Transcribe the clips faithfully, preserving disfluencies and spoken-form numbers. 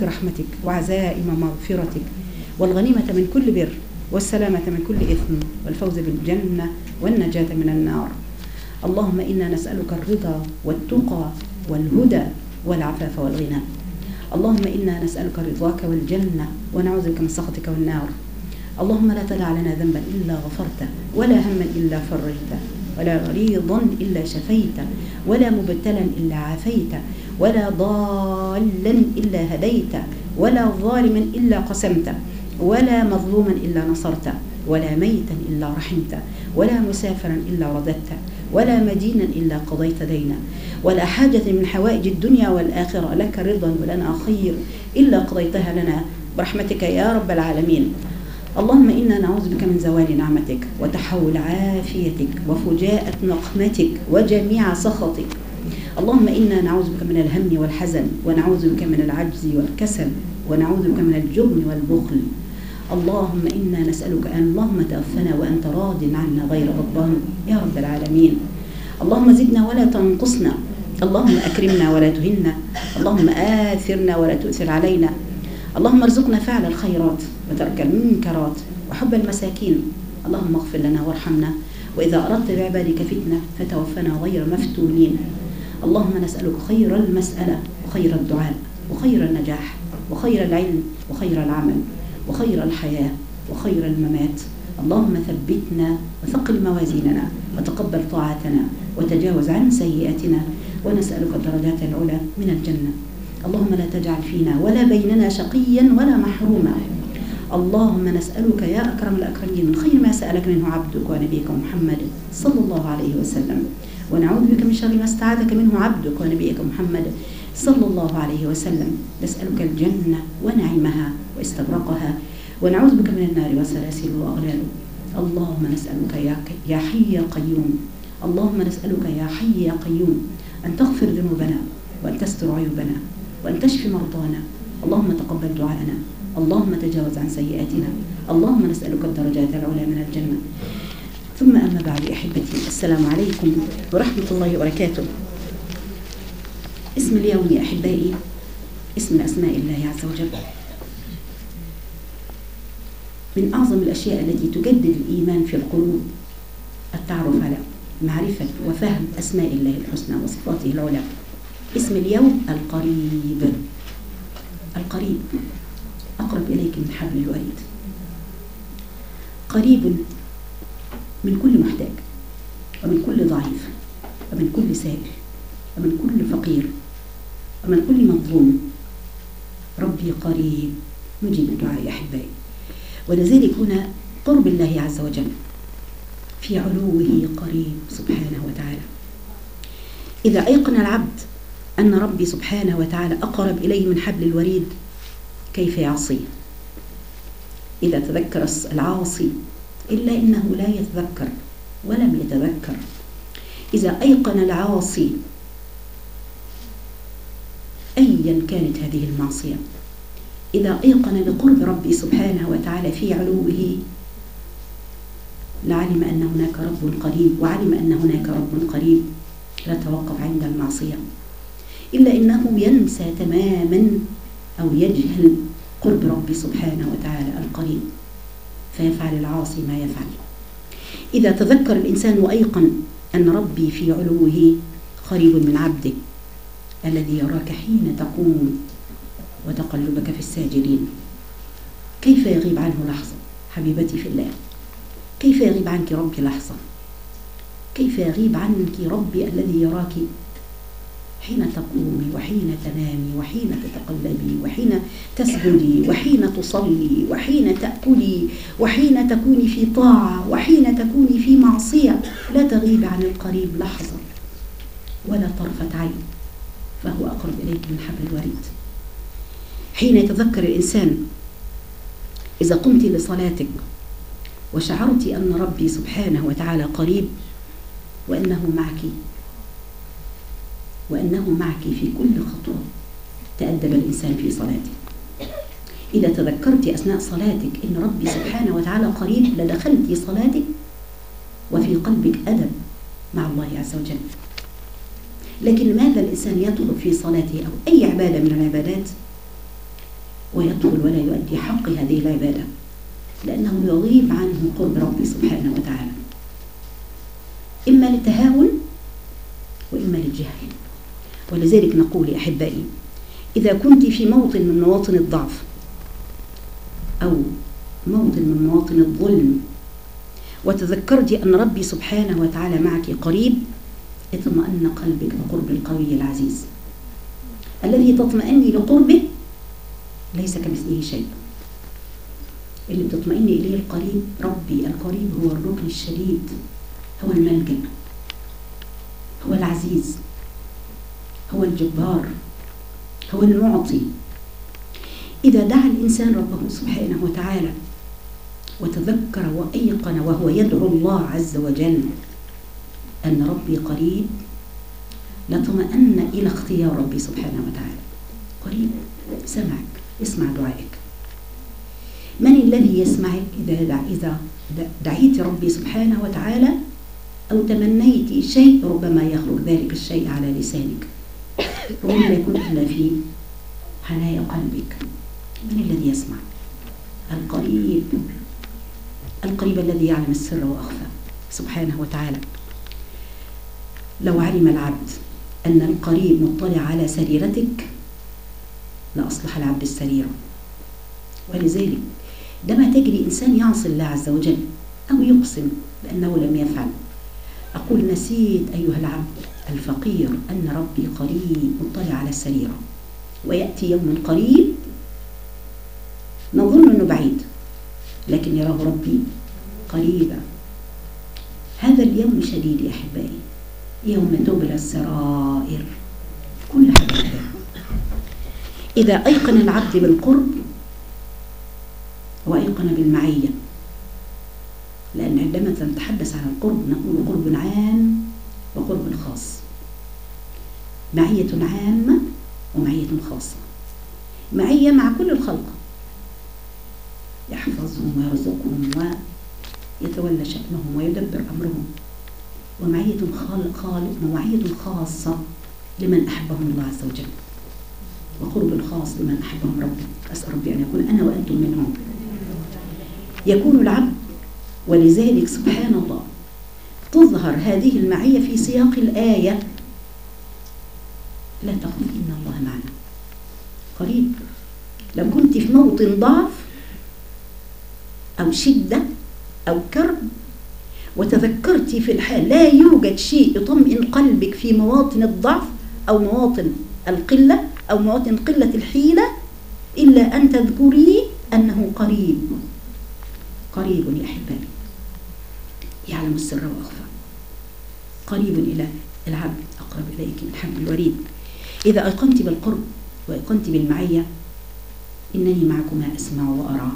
رحمتك وعزائم مغفرتك والغنيمة من كل بر والسلامة من كل إثم والفوز بالجنة والنجاة من النار. اللهم إنا نسألك الرضا والتقى والهدى والعفاف والغنى. اللهم إنا نسألك رضاك والجنة ونعوذ بك من سخطك والنار. اللهم لا تدع لنا ذنبا إلا غفرته ولا هما إلا فرجته ولا مريضا إلا شفيته ولا مبتلا إلا عافيته ولا ضالا إلا هديته ولا ظالما إلا قسمته ولا مظلوما إلا نصرته ولا ميتا إلا رحمته ولا مسافرا إلا رددته ولا مدينا إلا قضيت دينا ولا حاجة من حوائج الدنيا والآخرة لك رضا ولنا خير إلا قضيتها لنا برحمتك يا رب العالمين. اللهم إنا نعوذ بك من زوال نعمتك وتحول عافيتك وفجاءة نقمتك وجميع سخطك. اللهم إنا نعوذ بك من الهم والحزن ونعوذ بك من العجز والكسل ونعوذ بك من الجبن والبخل. اللهم إنا نسألك أن اللهم توفنا وأنت راض عنا غير غضبان يا رب العالمين. اللهم زدنا ولا تنقصنا، اللهم أكرمنا ولا تهنا، اللهم آثرنا ولا تؤثر علينا. اللهم ارزقنا فعل الخيرات وترك المنكرات وحب المساكين. اللهم اغفر لنا وارحمنا، وإذا أردت بعبادك فتنة فتوفنا غير مفتونين. اللهم نسألك خير المسألة وخير الدعاء وخير النجاح وخير العلم وخير العمل وخير الحياة وخير الممات. اللهم ثبتنا وثقل موازيننا وتقبل طاعتنا وتجاوز عن سيئاتنا، ونسألك الدرجات العلى من الجنة. اللهم لا تجعل فينا ولا بيننا شقيا ولا محروما. اللهم نسألك يا أكرم الأكرمين من خير ما سألك منه عبدك ونبيك محمد صلى الله عليه وسلم، ونعوذ بك من شر ما استعاذك منه عبدك ونبيك محمد صلى الله عليه وسلم. نسألك الجنة ونعيمها واستبرقها، ونعوذ بك من النار وسلاسل وأغلال. اللهم نسألك يا حي يا قيوم، اللهم نسألك يا حي يا قيوم أن تغفر ذنوبنا وأن تستر عيوبنا وأن تشفي مرضانا. اللهم تقبل دعاءنا، اللهم تجاوز عن سيئاتنا. اللهم نسألك الدرجات العلى من الجنة. ثم أما بعد أحبتي، السلام عليكم ورحمة الله وبركاته. اسم اليوم يا أحبائي اسم أسماء الله عز وجل. من أعظم الأشياء التي تجدد الإيمان في القلوب التعرف على معرفة وفهم أسماء الله الحسنى وصفاته العلى. اسم اليوم القريب. القريب أقرب إليك من حبل الوريد، قريب من كل محتاج ومن كل ضعيف ومن كل سائل ومن كل فقير ومن كل مظلوم. ربي قريب مجيب الدعاء يا أحبائي. ولذلك هنا قرب الله عز وجل في علوه قريب سبحانه وتعالى. إذا أيقن العبد أن ربي سبحانه وتعالى أقرب إليه من حبل الوريد كيف يعصيه؟ إذا تذكر العاصي إلا إنه لا يتذكر ولم يتذكر. إذا أيقن العاصي أيا كانت هذه المعصية، إذا أيقن بقرب ربي سبحانه وتعالى في علوه لعلم أن هناك رب قريب، وعلم أن هناك رب قريب لا توقف عند المعصية، إلا إنه ينسى تماما أو يجهل قرب ربي سبحانه وتعالى القريب، فيفعل العاصي ما يفعل. إذا تذكر الإنسان وأيقن أن ربي في علوه قريب من عبده الذي يراك حين تقوم وتقلبك في الساجدين، كيف يغيب عنه لحظة؟ حبيبتي في الله، كيف يغيب عنك ربي لحظة؟ كيف يغيب عنك ربي الذي يراك حين تقومي وحين تنامي وحين تتقلبي وحين تسجدي وحين تصلي وحين تأكلي وحين تكوني في طاعة وحين تكوني في معصية؟ لا تغيب عن القريب لحظة ولا طرفة عين، فهو أقرب إليك من حبل الوريد. حين يتذكر الإنسان إذا قمت لصلاتك وشعرت أن ربي سبحانه وتعالى قريب وأنه معك وأنه معك في كل خطوة، تأدب الإنسان في صلاته. إذا تذكرت أثناء صلاتك إن ربي سبحانه وتعالى قريب لدخلت صلاتك وفي قلبك أدب مع الله عز وجل. لكن ماذا الإنسان يطلب في صلاته أو أي عبادة من العبادات ويدخل ولا يؤدي حق هذه العبادة، لأنه يغيب عنه قرب ربي سبحانه وتعالى، إما للتهاون وإما للجهل. ولذلك نقول يا أحبائي، إذا كنت في موطن من مواطن الضعف أو موطن من مواطن الظلم وتذكرت أن ربي سبحانه وتعالى معك قريب، اطمأن قلبك بقرب القوي العزيز الذي تطمئني لقربه ليس كمثله شيء. اللي بتطمئني إليه القريب، ربي القريب هو الركن الشديد، هو الملجأ، هو العزيز، هو الجبار، هو المعطي. إذا دعا الإنسان ربه سبحانه وتعالى وتذكر وأيقن وهو يدعو الله عز وجل أن ربي قريب، لطمأن إلى اختيار ربي سبحانه وتعالى. قريب، سمعك، يسمع دعائك. من الذي يسمعك إذا إذا دعيت ربي سبحانه وتعالى أو تمنيت شيء؟ ربما يخرج ذلك الشيء على لسانك، ربما يكون إلا في حنايا قلبك. من الذي يسمع؟ القريب، القريب الذي يعلم السر وأخفى سبحانه وتعالى. لو علم العبد أن القريب مطلع على سريرتك لأصلح العبد السريرة. ولذلك عندما تجري إنسان يعصي الله عز وجل أو يقسم بأنه لم يفعل، أقول نسيت أيها العبد الفقير أن ربي قريب مطلع على السريرة، ويأتي يوم قريب نظن أنه بعيد لكن يراه ربي قريبا. هذا اليوم شديد يا أحبائي، يوم تبلى السرائر، كل حاجة. إذا أيقن العبد بالقرب وأيقن بالمعية، لأن عندما نتحدث عن القرب نقول قرب عام وقرب خاص، معية عامة ومعية خاصة. معية مع كل الخلق، يحفظهم ويرزقهم ويتولى شأنهم ويدبر أمرهم. ومعية خالق خالق ومعية خاصة لمن أحبهم الله عز وجل، وقرب خاص لمن أحبهم ربي. أسأل ربي أن يكون أنا وأنتم منهم. يكون العبد، ولذلك سبحان الله تظهر هذه المعية في سياق الآية: لا تخف إن الله معنا. قريب. لو كنت في موطن ضعف أو شدة أو كرب وتذكرت في الحال لا يوجد شيء يطمئن قلبك في مواطن الضعف أو مواطن القلة أو مواطن قلة الحيلة إلا أن تذكري أنه قريب. قريب يا أحبائي، يعلم السر وأخفى، قريب إلى العبد، أقرب إليك من حبل الوريد. إذا أيقنت بالقرب وأيقنت بالمعية، إنني معكما أسمع وأرى.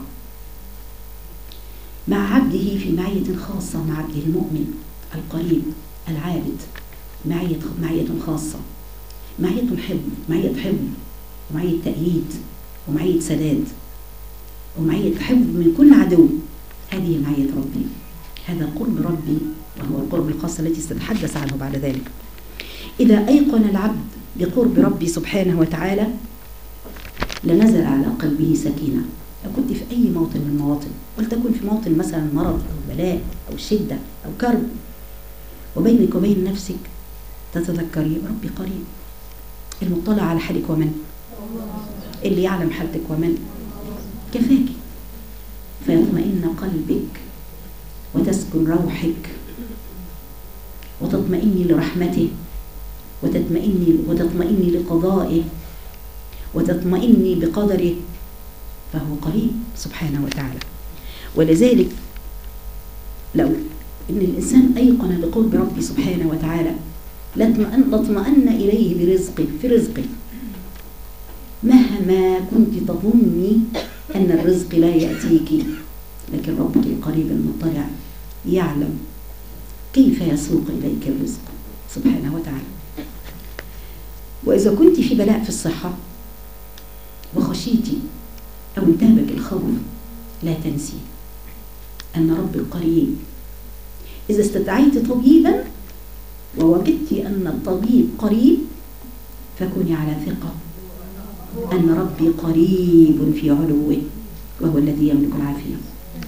مع عبده في معية خاصة، مع عبده المؤمن القريب العابد معية معية خاصة، معية حب، معية حب ومعية تأييد ومعية سداد ومعية حب من كل عدو. هذه معية ربي، هذا قرب ربي، وهو القرب الخاص التي سنتحدث عنه بعد ذلك. إذا أيقن العبد بقرب ربي سبحانه وتعالى لنزل على قلبه سكينة. لو كنت في أي موطن من المواطن، ولتكن في موطن مثلا مرض أو بلاء أو شدة أو كرب، وبينك وبين نفسك تتذكري ربي قريب، المطلع على حالك ومن اللي يعلم حالتك ومن كفاك، فيطمئن قلبك وتسكن روحك وتطمئني لرحمته وتطمئني وتطمئني لقضائه وتطمئني بقدره، فهو قريب سبحانه وتعالى. ولذلك لو إن الإنسان أيقن بقرب ربي سبحانه وتعالى لاطمأن إليه برزقه في رزقه، مهما كنت تظني أن الرزق لا يأتيك، لكن ربك القريب المطلع يعلم كيف يسوق إليك الرزق سبحانه وتعالى. وإذا كنت في بلاء في الصحة وخشيتي أو انتابك الخوف، لا تنسي أن رب القريب. إذا استدعيت طبيبا ووجدت أن الطبيب قريب، فكوني على ثقة أن ربي قريب في علوه وهو الذي يملك العافية.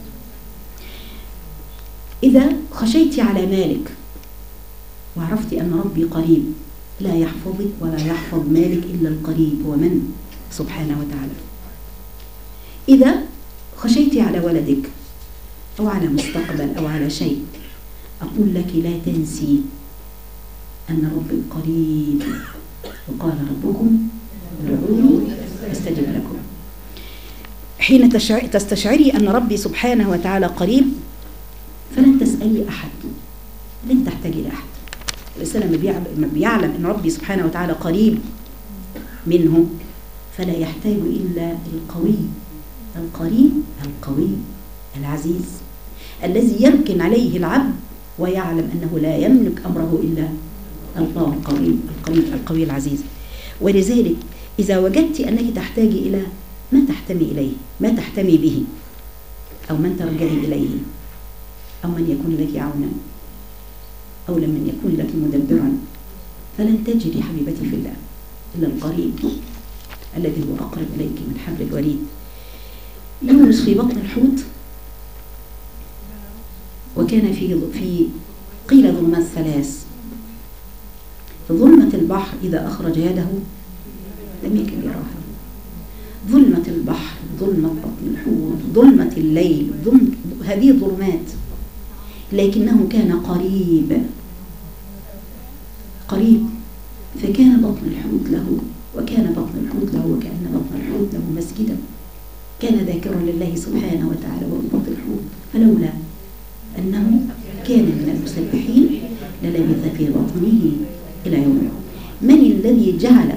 إذا خشيت على مالك وعرفت أن ربي قريب، لا يحفظك ولا يحفظ مالك إلا القريب هو من؟ سبحانه وتعالى. إذا خشيت على ولدك أو على مستقبل أو على شيء، أقول لك لا تنسي أن ربي قريب، وقال ربكم ادعوني أستجب لكم. حين تستشعري أن ربي سبحانه وتعالى قريب فلن تسألي أحد، لن تحتاجي لأحد. الإنسان لما بيعلم أن ربي سبحانه وتعالى قريب منه فلا يحتاج إلا القوي القريب القوي العزيز الذي يركن عليه العبد ويعلم أنه لا يملك أمره إلا الله القريب القريب القوي العزيز. ولذلك إذا وجدت أنك تحتاجي إلى ما تحتمي إليه، ما تحتمي به، أو من ترجعي إليه، أو من يكون لك عونا، أو لمن يكون لك مدبرا، فلن تجري حبيبتي في الله إلا القريب الذي هو أقرب إليك من حبل الوريد. يونس في بطن الحوت وكان في في قيل ظلمات ثلاث. ظلمة البحر إذا أخرج يده لم يكن يراها، ظلمة البحر، ظلمة بطن الحوت، ظلمة الليل، ظلمة هذه ظلمات، لكنه كان قريب قريب فكان بطن الحوت له، وكان بطن الحوت له وكأن بطن الحوت له مسجدا، كان ذاكرا لله سبحانه وتعالى وفي بطن الحوت، فلولا أنه كان من المسبحين للبث في بطنه إلى يوم. من الذي جعل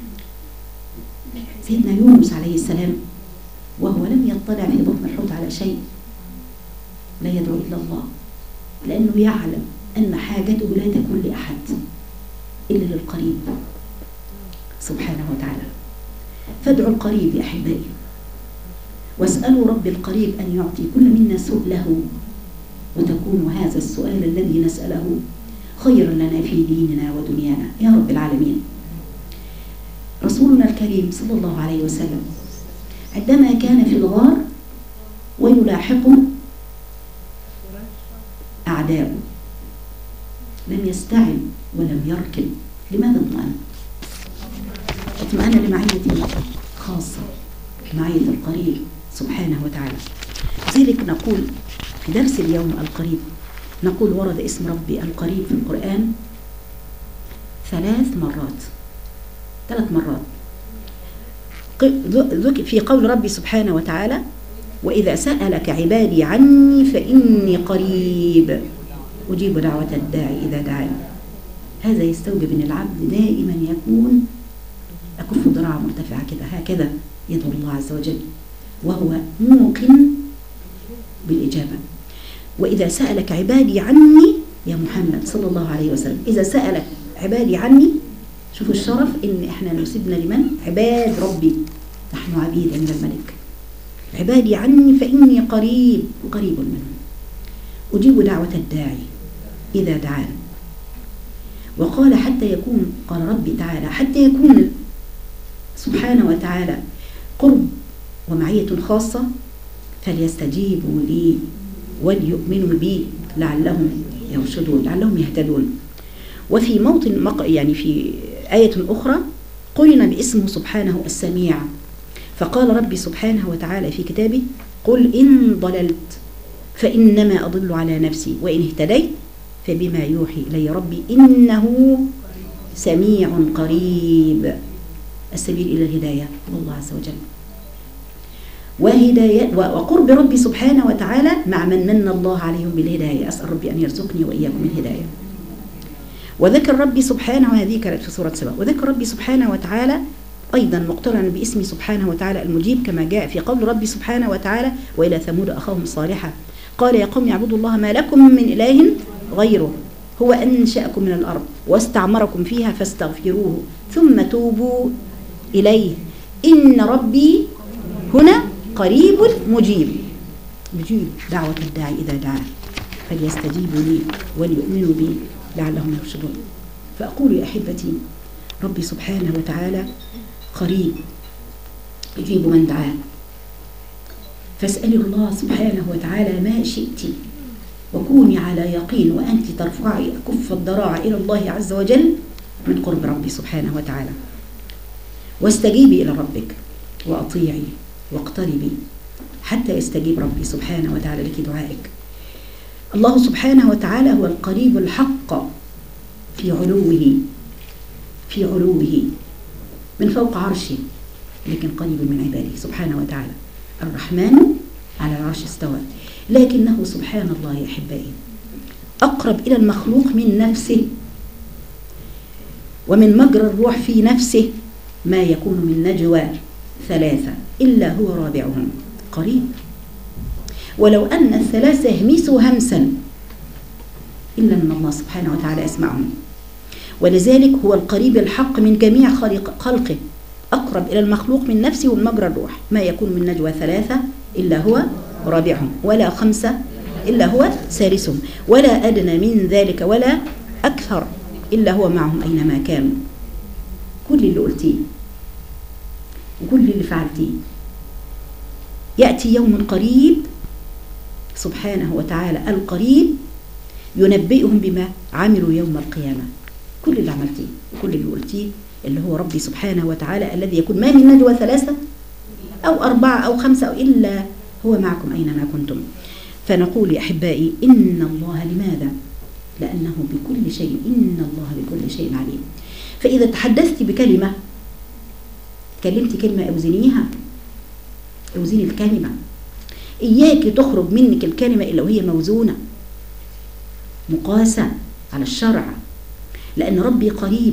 سيدنا يونس عليه السلام وهو لم يطلع في بطن الحوت على شيء لا يدعو إلا الله، لأنه يعلم أن حاجته لا تكون لأحد إلا للقريب سبحانه وتعالى. فادعوا القريب يا أحبائي، واسألوا رب القريب أن يعطي كل منا سؤله، وتكون هذا السؤال الذي نسأله خيرا لنا في ديننا ودنيانا يا رب العالمين. رسولنا الكريم صلى الله عليه وسلم عندما كان في الغار ويلاحقه أعداؤه لم يستعن ولم يركن. لماذا اطمأن؟ اطمأن لمعية خاصة، معية القريب سبحانه وتعالى. لذلك نقول في درس اليوم القريب، نقول ورد اسم ربي القريب في القرآن ثلاث مرات ثلاث مرات في قول ربي سبحانه وتعالى وإذا سألك عبادي عني فإني قريب أجيب دعوة الداعي إذا دعاني. هذا يستوجب أن العبد دائما يكون أكف ذراعه مرتفعة كده، هكذا يدعو الله عز وجل وهو موقن بالإجابة. وإذا سألك عبادي عني يا محمد صلى الله عليه وسلم، إذا سألك عبادي عني، شوفوا الشرف إن إحنا نسيبنا لمن؟ عباد ربي، نحن عبيد عند الملك. عبادي عني فإني قريب قريب منهم أجيب دعوة الداعي إذا دعان. وقال حتى يكون، قال ربي تعالى حتى يكون سبحانه وتعالى قرب ومعية خاصة فليستجيبوا لي وليؤمنوا بي لعلهم يرشدون، لعلهم يهتدون. وفي موطن يعني في آية أخرى قرن باسمه سبحانه السميع، فقال ربي سبحانه وتعالى في كتابه قل إن ضللت فإنما أضل على نفسي وإن اهتديت فبما يوحي إلي ربي إنه سميع قريب. السبيل إلى الهداية والله عز وجل وهداية وقرب ربي سبحانه وتعالى مع من من الله عليهم بالهداية. أسأل ربي أن يرزقني وإياكم الهداية. وذكر ربي سبحانه، وهذه كانت في سورة سبأ، وذكر ربي سبحانه وتعالى أيضا مقترنا باسمه سبحانه وتعالى المجيب كما جاء في قول ربي سبحانه وتعالى وإلى ثمود أخاهم صالحا قال يا قوم اعبدوا الله ما لكم من إله غيره هو أنشأكم من الأرض واستعمركم فيها فاستغفروه ثم توبوا إليه إن ربي هنا قريب مجيب، مجيب دعوة الداعي إذا دعا فليستجيبوا لي وليؤمنوا بي لعلهم يرشدون. فأقول يا أحبتي ربي سبحانه وتعالى قريب يجيب من دعاه. فاسألي الله سبحانه وتعالى ما شئت، وكوني على يقين وأنت ترفعي كف الضراعة إلى الله عز وجل من قرب ربي سبحانه وتعالى. واستجيبي إلى ربك وأطيعي واقتربي حتى يستجيب ربي سبحانه وتعالى لك دعائك. الله سبحانه وتعالى هو القريب الحق في علوه في علوه من فوق عرشه، لكن قريب من عباده سبحانه وتعالى. الرحمن على العرش استوى، لكنه سبحان الله يا أحبائي أقرب إلى المخلوق من نفسه، ومن مجرى الروح في نفسه ما يكون من نجوى ثلاثة إلا هو رابعهم. قريب، ولو أن الثلاثة يهمسوا همسا إلا أن الله سبحانه وتعالى يسمعهم. ولذلك هو القريب الحق من جميع خلق خلقه، أقرب إلى المخلوق من نفسه ومجرى الروح ما يكون من نجوى ثلاثة إلا هو رابعهم، ولا خمسة إلا هو ثالثهم، ولا أدنى من ذلك ولا أكثر إلا هو معهم أينما كانوا. كل اللي قلتيه وكل اللي فعلتيه يأتي يوم قريب سبحانه وتعالى القريب ينبئهم بما عملوا يوم القيامة. كل اللي عملتيه وكل اللي قلتيه اللي هو ربي سبحانه وتعالى الذي يكون ما من نجوى ثلاثة أو أربعة أو خمسة أو إلا هو معكم أينما كنتم. فنقول يا أحبائي إن الله لماذا؟ لأنه بكل شيء، إن الله بكل شيء عليم. فإذا تحدثت بكلمة، كلمت كلمة أوزنيها، أوزني الكلمة. إياك تخرج منك الكلمة إلا وهي موزونة مقاسة على الشرع، لأن ربي قريب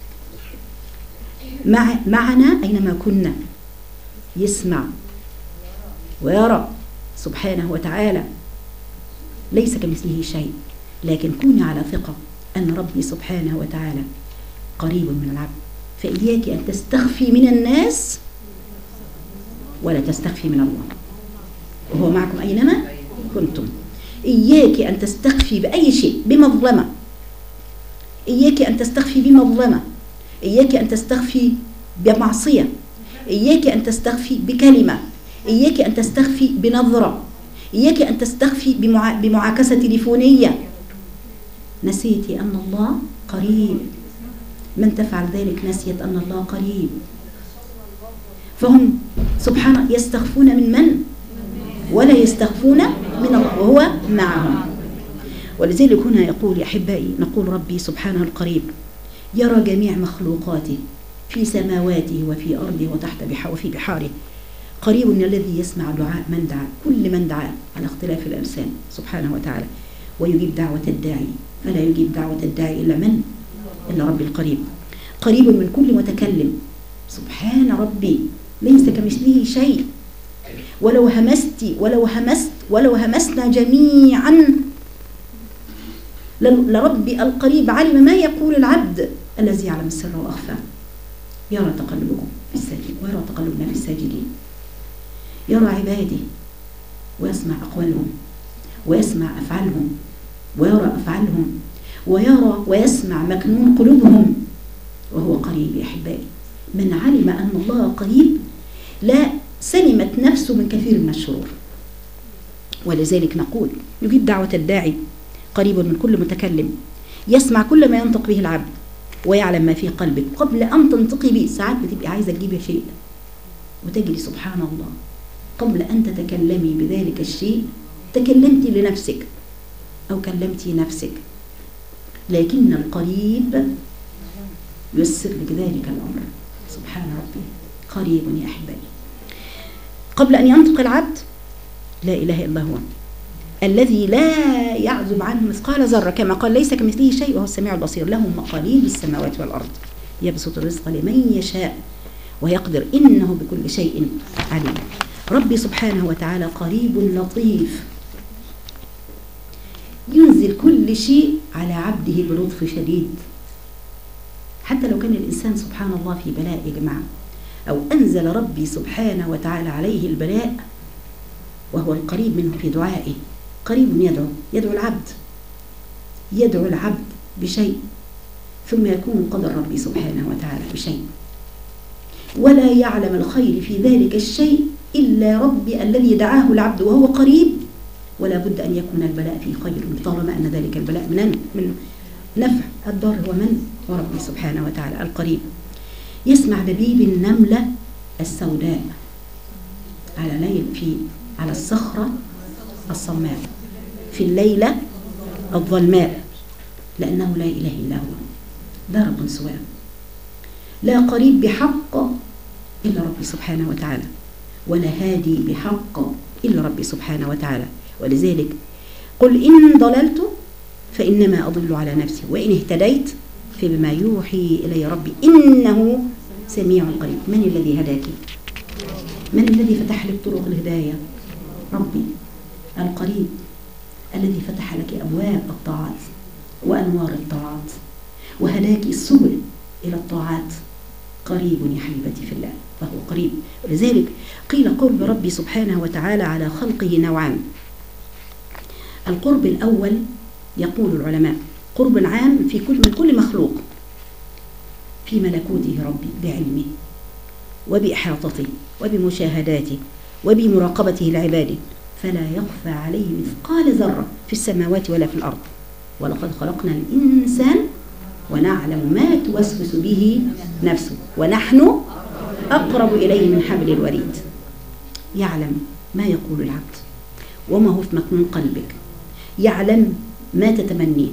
مع معنا أينما كنا، يسمع ويرى سبحانه وتعالى، ليس كمثله شيء. لكن كوني على ثقة أن ربي سبحانه وتعالى قريب من العبد. فإياك أن تستخفي من الناس ولا تستخفي من الله، وهو معكم أينما كنتم. إياك أن تستخفي بأي شيء، بمظلمة، إياك أن تستخفي بمظلمة، إياك أن تستخفي بمعصية، إياك أن تستخفي بكلمة، إياك أن تستخفي بنظرة، إياك أن تستخفي بمعا... بمعاكسة تليفونية. نسيتي أن الله قريب. من تفعل ذلك نسيت أن الله قريب. فهم سبحانه يستخفون من من؟ ولا يستخفون من الله وهو معهم. ولذلك هنا يقول يا أحبائي، نقول ربي سبحانه القريب يرى جميع مخلوقاته في سماواته وفي أرضه وتحت بحاره وفي بحاره. قريب الذي يسمع دعاء من دعا، كل من دعا على اختلاف الألسان سبحانه وتعالى، ويجيب دعوة الداعي، فلا يجيب دعوة الداعي إلا من؟ إلا ربي القريب. قريب من كل متكلم سبحان ربي، ليس كمثله شيء. ولو همست ولو همست ولو همسنا جميعا لربي القريب علم ما يقول العبد الذي يعلم السر وأخفى. يرى تقلبكم في الساجدين ويرى تقلبنا في الساجدين، يرى عبادي ويسمع أقوالهم ويسمع أفعالهم ويرى أفعالهم ويرى ويسمع مكنون قلوبهم، وهو قريب يا أحبائي. من علم أن الله قريب لا سلمت نفسه من كثير من الشرور. ولذلك نقول يجيب دعوة الداعي، قريب من كل متكلم، يسمع كل ما ينطق به العبد ويعلم ما في قلبك قبل أن تنطقي به. ساعات بتبقي عايزة تجيبي شيء وتجري سبحان الله، قبل أن تتكلمي بذلك الشيء تكلمتي لنفسك أو كلمتي نفسك، لكن القريب يسر لك ذلك الأمر. سبحان ربي قريب يا أحبائي. قبل أن ينطق العبد لا إله إلا هو الذي لا يعزب عنه مثقال ذرة، كما قال ليس كمثله شيء وهو السميع البصير. له مقاليد السماوات والأرض، يبسط الرزق لمن يشاء ويقدر، إنه بكل شيء عليم. ربي سبحانه وتعالى قريب لطيف، ينزل كل شيء على عبده بلطف شديد. حتى لو كان الإنسان سبحان الله في بلاء يا جماعة، أو أنزل ربي سبحانه وتعالى عليه البلاء وهو القريب منه في دعائه، قريب يدعو يدعو العبد يدعو العبد بشيء ثم يكون قدر ربي سبحانه وتعالى بشيء. ولا يعلم الخير في ذلك الشيء إلا ربي الذي دعاه العبد وهو قريب، ولا بد أن يكون البلاء فيه خير طالما أن ذلك البلاء من من نفع الضر هو من؟ وربي سبحانه وتعالى القريب. يسمع دبيب النملة السوداء على ليل في على الصخرة الصماء في الليلة الظلماء، لأنه لا إله إلا هو، لا رب سواه، لا قريب بحق إلا ربي سبحانه وتعالى، ولا هادي بحق إلا ربي سبحانه وتعالى. ولذلك قل إن ضللت فإنما أضل على نفسي وإن اهتديت فبما يوحي إلي ربي إنه سميع قريب. من الذي هداك؟ من الذي فتح لك طرق الهداية؟ ربي القريب الذي فتح لك أبواب الطاعات وأنوار الطاعات وهداك السبل إلى الطاعات. قريب يا حبيبتي في الله، فهو قريب. ولذلك قيل قرب ربي سبحانه وتعالى على خلقه نوعان. القرب الأول يقول العلماء قرب عام في كل من كل مخلوق في ملكوته ربي بعلمه وبإحاطته وبمشاهداته وبمراقبته لعباده، فلا يخفى عليه مثقال ذرة في السماوات ولا في الأرض. ولقد خلقنا الإنسان ونعلم ما توسوس به نفسه ونحن أقرب إليه من حبل الوريد. يعلم ما يقول العبد وما هو في مكنون قلبك، يعلم ما تتمنيه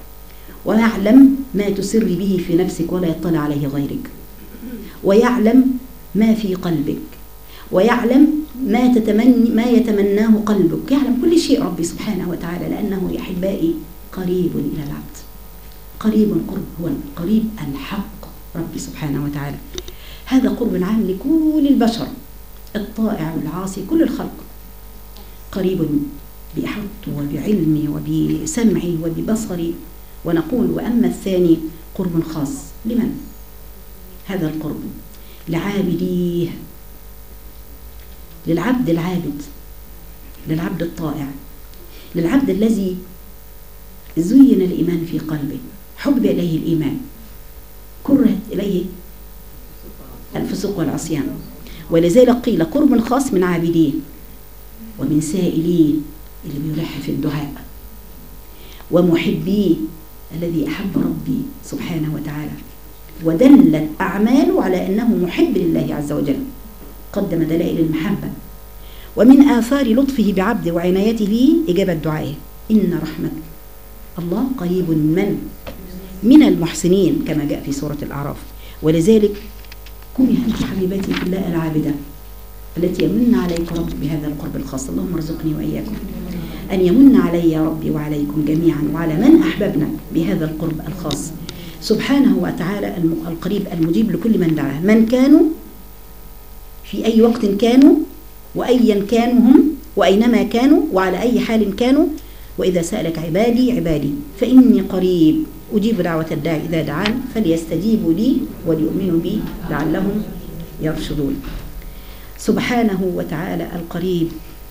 ويعلم ما تسر به في نفسك ولا يطلع عليه غيرك، ويعلم ما في قلبك، ويعلم ما تتمني ما يتمناه قلبك، يعلم كل شيء ربي سبحانه وتعالى، لأنه يا أحبائي قريب إلى العبد. قريب القرب هو القريب الحق ربي سبحانه وتعالى. هذا قرب عام لكل البشر الطائع والعاصي كل الخلق. قريب بإحاطته وبعلمي وبسمعي وببصري. ونقول وأما الثاني قرب خاص لمن؟ هذا القرب لعابديه، للعبد العابد، للعبد الطائع، للعبد الذي زين الإيمان في قلبه، حب إليه الإيمان، كرهت إليه الفسوق والعصيان. ولذلك قيل قرب خاص من عابديه ومن سائليه اللي بيلح في الدعاء، ومحبيه الذي أحب ربي سبحانه وتعالى ودلت أعماله على أنه محب لله عز وجل، قدم دلائل المحبة. ومن آثار لطفه بعبده وعنايته به إجابة دعائه. إن رحمة الله قريب من من المحسنين كما جاء في سورة الأعراف. ولذلك كوني أنت حبيبتي في الله العابدة التي يمن عليك رب بهذا القرب الخاص. اللهم ارزقني وإياكم أن يمن علي يا ربي وعليكم جميعا وعلى من أحببنا بهذا القرب الخاص سبحانه وتعالى القريب المجيب لكل من دعاه، من كانوا في أي وقت كانوا وأيا كانوا هم وأينما كانوا وعلى أي حال كانوا. وإذا سألك عبادي عبادي فإني قريب أجيب دعوة الداعي إذا دعان فليستجيبوا لي وليؤمنوا بي لعلهم يرشدون. سبحانه وتعالى القريب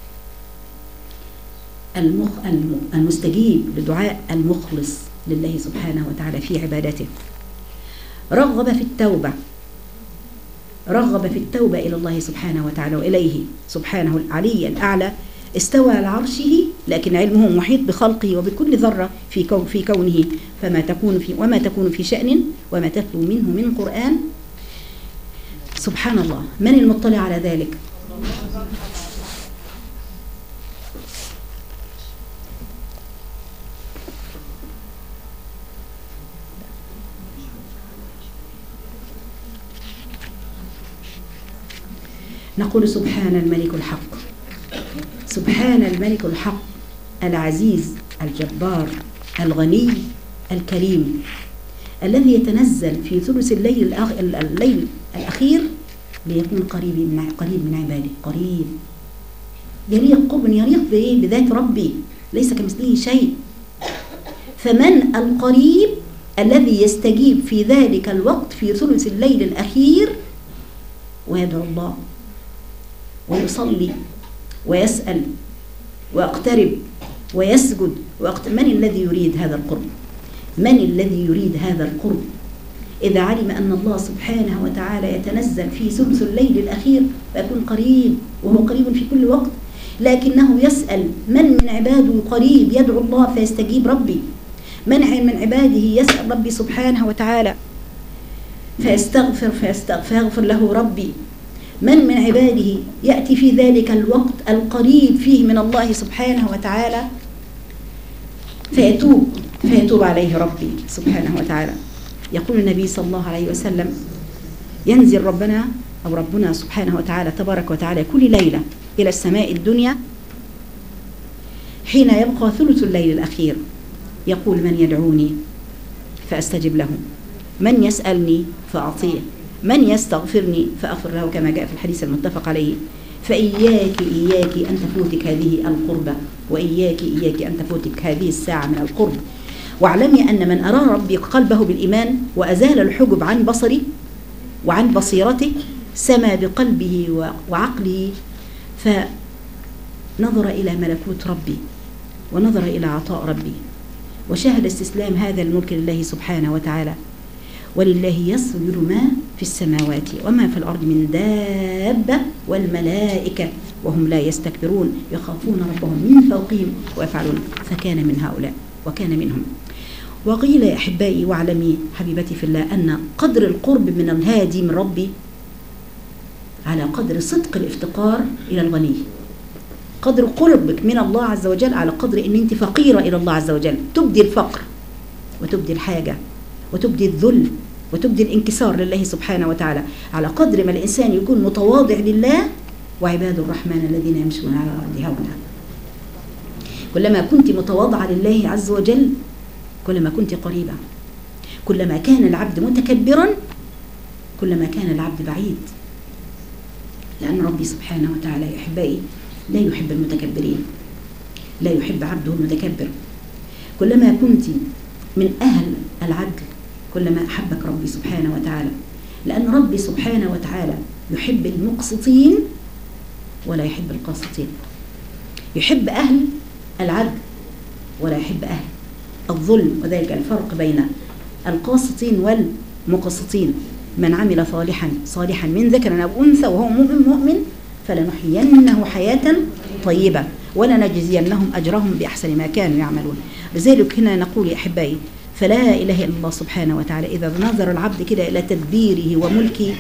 المخ المستجيب لدعاء المخلص لله سبحانه وتعالى في عبادته. رغب في التوبة، رغب في التوبة إلى الله سبحانه وتعالى وإليه سبحانه العلي الأعلى. استوى على عرشه لكن علمه محيط بخلقه وبكل ذرة في كون في كونه، فما تكون في وما تكون في شأن وما تتلو منه من قرآن. سبحان الله، من المطلع على ذلك؟ نقول سبحان الملك الحق، سبحان الملك الحق العزيز الجبار الغني الكريم الذي يتنزل في ثلث الليل, الأخ... الليل الأخير ليكون قريب من قريب من عباده. قريب يليق قرب يليق بإيه؟ بذات ربي ليس كمثله شيء. فمن القريب الذي يستجيب في ذلك الوقت في ثلث الليل الأخير ويدعو الله ويصلي ويسأل ويقترب ويسجد ويقت... من الذي يريد هذا القرب؟ من الذي يريد هذا القرب إذا علم أن الله سبحانه وتعالى يتنزل في ثلث الليل الأخير فيكون قريب، وهو قريب في كل وقت، لكنه يسأل من من عباده قريب يدعو الله فيستجيب ربي، من من عباده يسأل ربي سبحانه وتعالى فيستغفر فيستغفر له ربي، من من عباده يأتي في ذلك الوقت القريب فيه من الله سبحانه وتعالى فيتوب فيتوب عليه ربي سبحانه وتعالى. يقول النبي صلى الله عليه وسلم: ينزل ربنا أو ربنا سبحانه وتعالى تبارك وتعالى كل ليلة إلى السماء الدنيا حين يبقى ثلث الليل الأخير، يقول: من يدعوني فأستجب له، من يسألني فأعطيه، من يستغفرني فأغفر له، كما جاء في الحديث المتفق عليه. فإياك إياك أن تفوتك هذه القربة، وإياك إياك أن تفوتك هذه الساعة من القرب. واعلمي أن من أرى ربي قلبه بالإيمان وأزال الحجب عن بصري وعن بصيرته سما بقلبه وعقله، فنظر إلى ملكوت ربي ونظر إلى عطاء ربي وشاهد استسلام هذا الملك لله سبحانه وتعالى. ولله يسجد ما في السماوات وما في الأرض من دابة والملائكة وهم لا يستكبرون يخافون ربهم من فوقهم ويفعلون، فكان من هؤلاء وكان منهم. وقيل يا أحبائي واعلمي حبيبتي في الله أن قدر القرب من الهادي من ربي على قدر صدق الافتقار إلى الغني. قدر قربك من الله عز وجل على قدر أن أنت فقيرة إلى الله عز وجل، تبدي الفقر وتبدي الحاجة وتبدي الذل وتبدي الانكسار لله سبحانه وتعالى، على قدر ما الإنسان يكون متواضع لله. وعباد الرحمن الذين يمشون على الأرض هونا. كلما كنت متواضعة لله عز وجل كلما كنت قريبة. كلما كان العبد متكبرا كلما كان العبد بعيد، لأن ربي سبحانه وتعالى يا أحبائي لا يحب المتكبرين، لا يحب عبده المتكبر. كلما كنت من أهل العدل كلما أحبك ربي سبحانه وتعالى، لأن ربي سبحانه وتعالى يحب المقسطين ولا يحب القاسطين. يحب أهل العدل ولا يحب أهل الظلم، وذلك الفرق بين القاسطين والمقسطين. من عمل صالحا صالحا من ذكر أو أنثى وهو مؤمن مؤمن فلنحيينه حياة طيبة ولنجزينهم أجرهم بأحسن ما كانوا يعملون. لذلك هنا نقول يا أحبائي فلا إله إلا الله سبحانه وتعالى إذا نظر العبد كده إلى تدبيره وملكه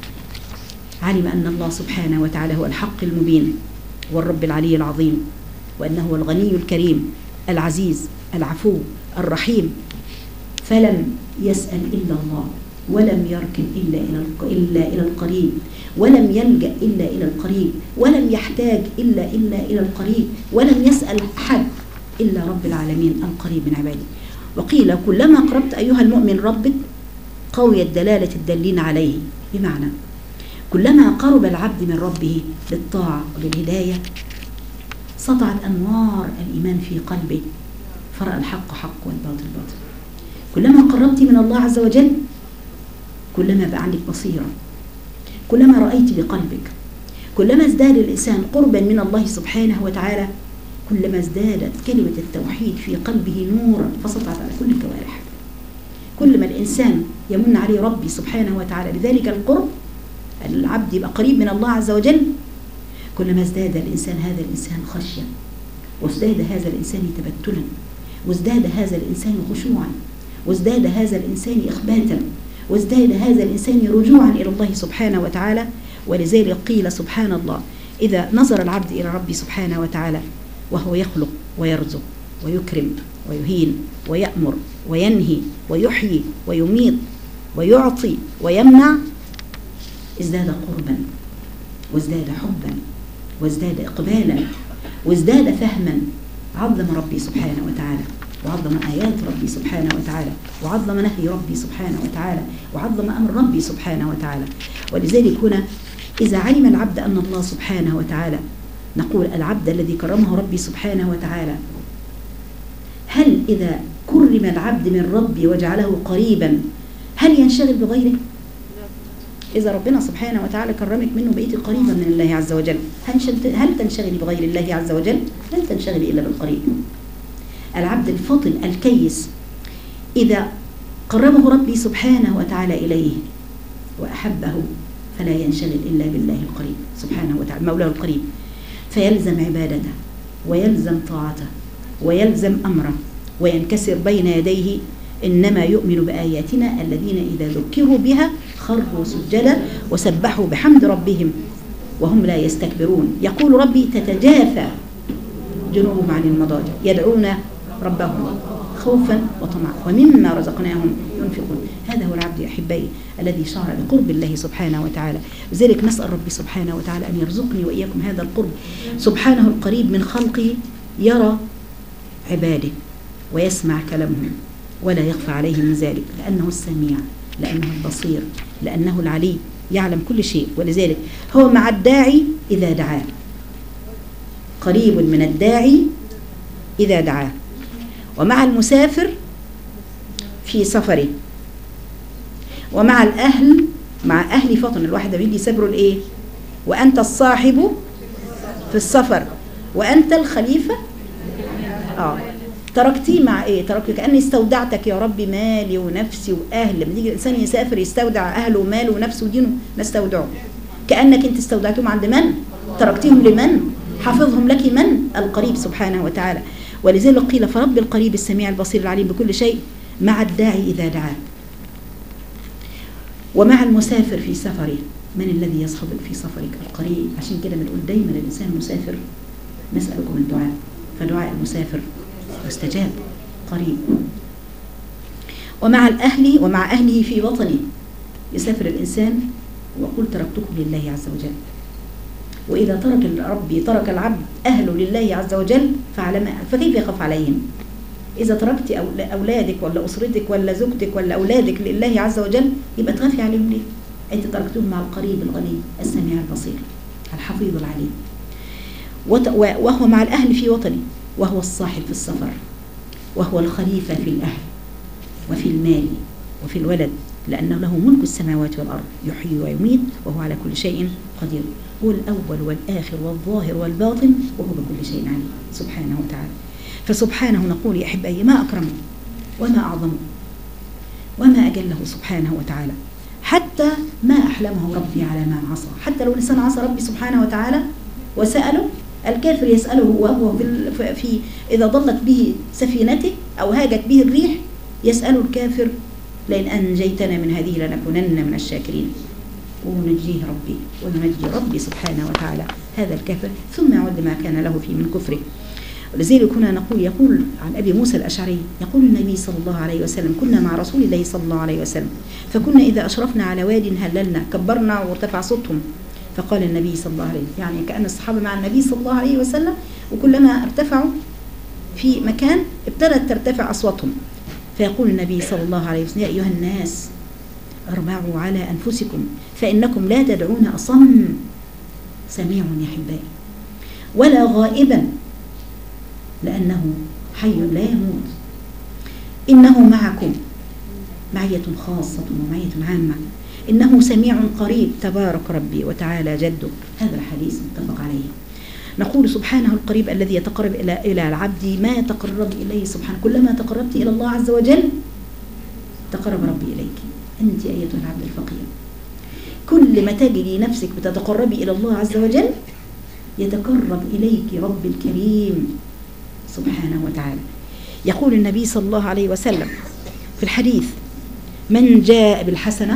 علم أن الله سبحانه وتعالى هو الحق المبين والرب العلي العظيم، وأنه هو الغني الكريم العزيز العفو الرحيم. فلم يسأل إلا الله ولم يركن إلا إلى إلا إلى القريب، ولم يلجأ إلا إلى القريب، ولم يحتاج إلا إلا إلى القريب، ولم يسأل أحد إلا رب العالمين القريب من عباده. وقيل كلما قربت أيها المؤمن ربك قويت دلالة الدالين عليه، بمعنى كلما قرب العبد من ربه بالطاعة وبالهداية سطعت أنوار الإيمان في قلبه فرأى الحق حق والباطل باطل. كلما قربت من الله عز وجل كلما بقى عندك بصيرة، كلما رأيت بقلبك، كلما ازداد الإنسان قربا من الله سبحانه وتعالى كلما ازدادت كلمة التوحيد في قلبه نورا فسطعت على كل الجوارح. كل ما الإنسان يمن عليه ربي سبحانه وتعالى بذلك القرب العبد يبقى قريب من الله عز وجل كلما ازداد الإنسان هذا الإنسان خشية، وازداد هذا الإنسان تبتلا، وازداد هذا الإنسان خشوعا، وازداد هذا الإنسان إخباتا، وازداد هذا الإنسان رجوعا إلى الله سبحانه وتعالى. ولذلك قيل سبحان الله إذا نظر العبد إلى ربي سبحانه وتعالى وهو يخلق ويرزق ويكرم ويهين ويأمر وينهي ويحيي ويميت ويعطي ويمنع ازداد قربا وازداد حبا وازداد إقبالا وازداد فهما. عظم ربي سبحانه وتعالى وعظم آيات ربي سبحانه وتعالى وعظم نهي ربي سبحانه وتعالى وعظم أمر ربي سبحانه وتعالى. ولذلك هنا إذا علم العبد أن الله سبحانه وتعالى نقول العبد الذي كرمه ربي سبحانه وتعالى، هل إذا كرم العبد من ربي وجعله قريبا هل ينشغل بغيره؟ إذا ربنا سبحانه وتعالى كرمك منه بقيت قريبا من الله عز وجل هل تنشغلي بغير الله عز وجل؟ لن تنشغلي إلا بالقريب. العبد الفطن الكيس إذا قربه ربي سبحانه وتعالى إليه وأحبه، فلا ينشغل إلا بالله القريب سبحانه وتعالى مولاه القريب، فيلزم عبادته ويلزم طاعته ويلزم أمره وينكسر بين يديه. إنما يؤمن بآياتنا الذين إذا ذكروا بها خروا سجدا وسبحوا بحمد ربهم وهم لا يستكبرون. يقول ربي تتجافى جنوبهم عن المضاجع يدعون ربهم خوفا وطمعا ومما رزقناهم ينفقون. هذا هو العبد أحبائي الذي شعر بقرب الله سبحانه وتعالى. لذلك نسأل ربي سبحانه وتعالى أن يرزقني وإياكم هذا القرب سبحانه القريب من خلقه، يرى عباده ويسمع كلامهم ولا يخفى عليه من ذلك، لأنه السميع، لأنه البصير، لأنه العلي، يعلم كل شيء. ولذلك هو مع الداعي إذا دعاه، قريب من الداعي إذا دعاه، ومع المسافر في سفره، ومع الأهل مع أهل فطن. الواحد بيجي يسافروا الإيه؟ وأنت الصاحب في السفر وأنت الخليفة. آه تركتي مع إيه؟ تركتي كأني استودعتك يا ربي مالي ونفسي وأهل. لما يجي الإنسان يسافر يستودع أهله وماله ونفسه ودينه، نستودعه كأنك أنت استودعتهم عند من؟ تركتهم لمن؟ حافظهم لك من؟ القريب سبحانه وتعالى. ولذلك قيل فرب القريب السميع البصير العليم بكل شيء مع الداعي إذا دعاه، ومع المسافر في سفره. من الذي يصحبك في سفرك؟ القريب. عشان كده بنقول دايما الإنسان المسافر نسألكم الدعاء، فدعاء المسافر مستجاب قريب. ومع الأهل ومع أهله في وطنه. يسافر الإنسان وقل تركتكم لله عز وجل. وإذا ترك الرب ترك العبد أهله لله عز وجل فعلم فكيف يخاف عليهم؟ إذا تركت أولادك ولا أسرتك ولا زوجتك ولا أولادك لله عز وجل يبقى تخافي عليهم ليه؟ أنت تركتهم مع القريب الغني السميع البصير الحفيظ العليم. وهو مع الأهل في وطنه، وهو الصاحب في السفر، وهو الخليفة في الأهل وفي المال وفي الولد، لأنه له ملك السماوات والأرض يحيي ويميت وهو على كل شيء قدير. هو الأول والآخر والظاهر والباطن وهو بكل شيء عليم سبحانه وتعالى. فسبحانه نقول يا أحبائي ما أكرمه وما أعظمه وما أجله سبحانه وتعالى، حتى ما أحلمه ربي على ما عصى. حتى لو الإنسان عصى ربي سبحانه وتعالى وسأله، الكافر يسأله وهو في, في إذا ضلت به سفينته أو هاجت به الريح يسأل الكافر لئن أنجيتنا من هذه لنكونن من الشاكرين، ونجيه ربي وننجي ربي سبحانه وتعالى هذا الكافر ثم يعود ما كان له فيه من كفره. ولذلك كنا نقول يقول عن أبي موسى الأشعري يقول النبي صلى الله عليه وسلم كنا مع رسول الله صلى الله عليه وسلم فكنا إذا أشرفنا على واد هللنا كبرنا وارتفع صوتهم. فقال النبي صلى الله عليه وسلم يعني كأن الصحابة مع النبي صلى الله عليه وسلم وكلما ارتفعوا في مكان ابتدت ترتفع أصواتهم. فيقول النبي صلى الله عليه وسلم يا أيها الناس اربعوا على أنفسكم فإنكم لا تدعون أصم سميع يا حبائي ولا غائبا لأنه حي لا يموت، إنه معكم معية خاصة ومعية عامة، إنه سميع قريب تبارك ربي وتعالى جده. هذا الحديث متفق عليه. نقول سبحانه القريب الذي يتقرب إلى إلى العبد ما يتقرب إليه سبحانه. كلما تقربت إلى الله عز وجل تقرب ربي إليك أنت أيتها العبد الفقير. كل ما تجدي نفسك بتتقربي إلى الله عز وجل يتقرب إليك رب الكريم سبحانه وتعالى. يقول النبي صلى الله عليه وسلم في الحديث من جاء بالحسنة